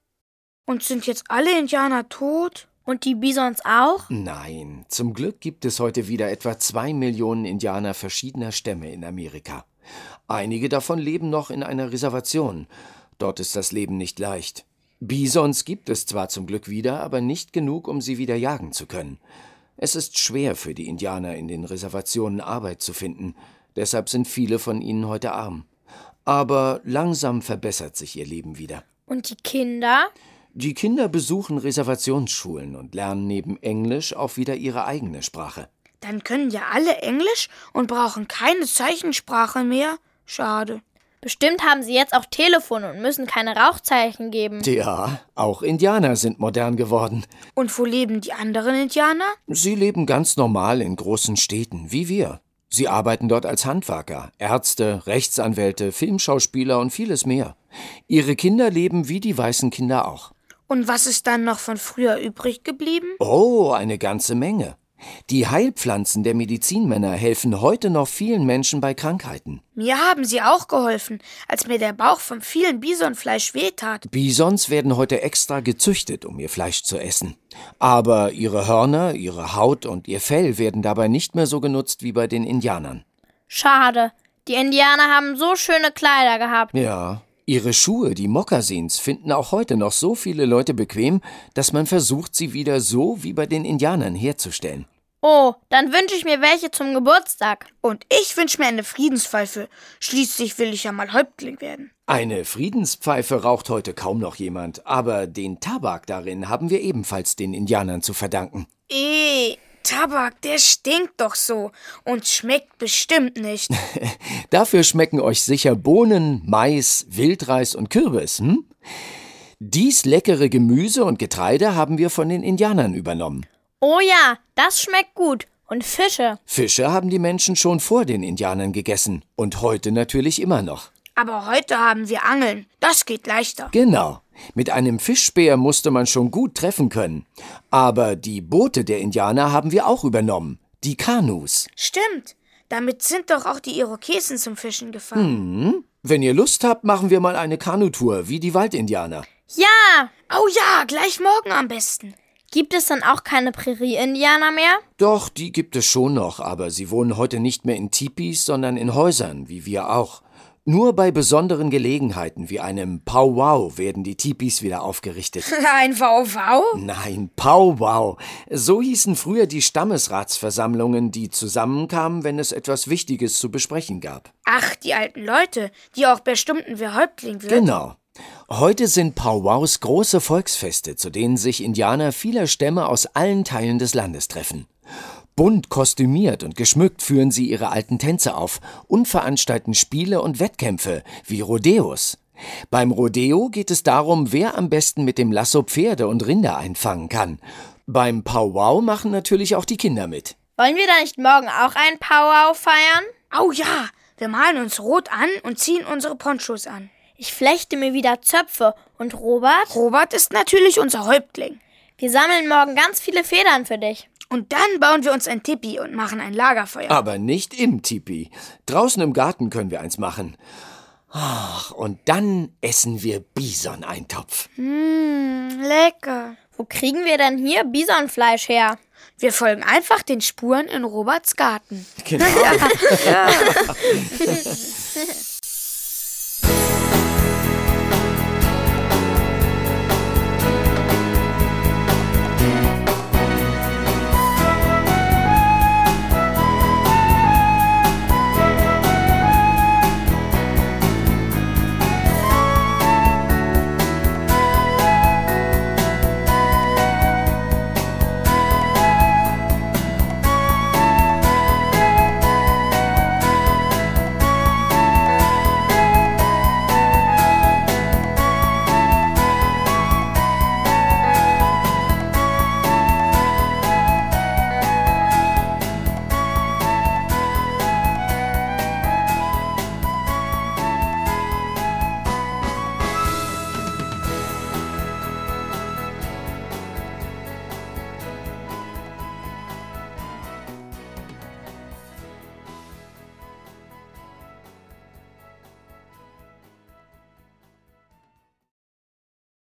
Und sind jetzt alle Indianer tot? Und die Bisons auch? Nein, zum Glück gibt es heute wieder etwa zwei Millionen Indianer verschiedener Stämme in Amerika. Einige davon leben noch in einer Reservation. Dort ist das Leben nicht leicht. Bisons gibt es zwar zum Glück wieder, aber nicht genug, um sie wieder jagen zu können. Es ist schwer für die Indianer, in den Reservationen Arbeit zu finden. Deshalb sind viele von ihnen heute arm. Aber langsam verbessert sich ihr Leben wieder. Und die Kinder? Die Kinder besuchen Reservationsschulen und lernen neben Englisch auch wieder ihre eigene Sprache. Dann können ja alle Englisch und brauchen keine Zeichensprache mehr. Schade. Bestimmt haben sie jetzt auch Telefon und müssen keine Rauchzeichen geben. Ja, auch Indianer sind modern geworden. Und wo leben die anderen Indianer? Sie leben ganz normal in großen Städten, wie wir. Sie arbeiten dort als Handwerker, Ärzte, Rechtsanwälte, Filmschauspieler und vieles mehr. Ihre Kinder leben wie die weißen Kinder auch. Und was ist dann noch von früher übrig geblieben? Oh, eine ganze Menge. Die Heilpflanzen der Medizinmänner helfen heute noch vielen Menschen bei Krankheiten. Mir haben sie auch geholfen, als mir der Bauch vom vielen Bisonfleisch wehtat. Bisons werden heute extra gezüchtet, um ihr Fleisch zu essen. Aber ihre Hörner, ihre Haut und ihr Fell werden dabei nicht mehr so genutzt wie bei den Indianern. Schade. Die Indianer haben so schöne Kleider gehabt. Ja, ihre Schuhe, die Mokassins, finden auch heute noch so viele Leute bequem, dass man versucht, sie wieder so wie bei den Indianern herzustellen. Oh, dann wünsche ich mir welche zum Geburtstag. Und ich wünsche mir eine Friedenspfeife. Schließlich will ich ja mal Häuptling werden. Eine Friedenspfeife raucht heute kaum noch jemand, aber den Tabak darin haben wir ebenfalls den Indianern zu verdanken. Eh, Tabak, der stinkt doch so und schmeckt bestimmt nicht. Dafür schmecken euch sicher Bohnen, Mais, Wildreis und Kürbis, hm? Dies leckere Gemüse und Getreide haben wir von den Indianern übernommen. Oh ja, das schmeckt gut. Und Fische. Fische haben die Menschen schon vor den Indianern gegessen und heute natürlich immer noch. Aber heute haben wir Angeln. Das geht leichter. Genau. Mit einem Fischspeer musste man schon gut treffen können. Aber die Boote der Indianer haben wir auch übernommen. Die Kanus. Stimmt. Damit sind doch auch die Irokesen zum Fischen gefahren. Hm. Wenn ihr Lust habt, machen wir mal eine Kanutour, wie die Waldindianer. Ja! Oh ja, gleich morgen am besten. Gibt es dann auch keine Prärie-Indianer mehr? Doch, die gibt es schon noch, aber sie wohnen heute nicht mehr in Tipis, sondern in Häusern, wie wir auch. Nur bei besonderen Gelegenheiten wie einem Powwow werden die Tipis wieder aufgerichtet. Ein Wow-Wow? Nein, Powwow. So hießen früher die Stammesratsversammlungen, die zusammenkamen, wenn es etwas Wichtiges zu besprechen gab. Ach, die alten Leute, die auch bestimmten, wer Häuptling wird. Genau. Heute sind Powwows große Volksfeste, zu denen sich Indianer vieler Stämme aus allen Teilen des Landes treffen. Bunt kostümiert und geschmückt führen sie ihre alten Tänze auf und veranstalten Spiele und Wettkämpfe wie Rodeos. Beim Rodeo geht es darum, wer am besten mit dem Lasso Pferde und Rinder einfangen kann. Beim Powwow machen natürlich auch die Kinder mit. Wollen wir da nicht morgen auch ein Powwow feiern? Oh ja, wir malen uns rot an und ziehen unsere Ponchos an. Ich flechte mir wieder Zöpfe. Und Robert? Robert ist natürlich unser Häuptling. Wir sammeln morgen ganz viele Federn für dich. Und dann bauen wir uns ein Tipi und machen ein Lagerfeuer. Aber nicht im Tipi. Draußen im Garten können wir eins machen. Ach, und dann essen wir Bison-Eintopf. Mmh, lecker. Wo kriegen wir denn hier Bisonfleisch her? Wir folgen einfach den Spuren in Roberts Garten. Genau. Ja. Ja.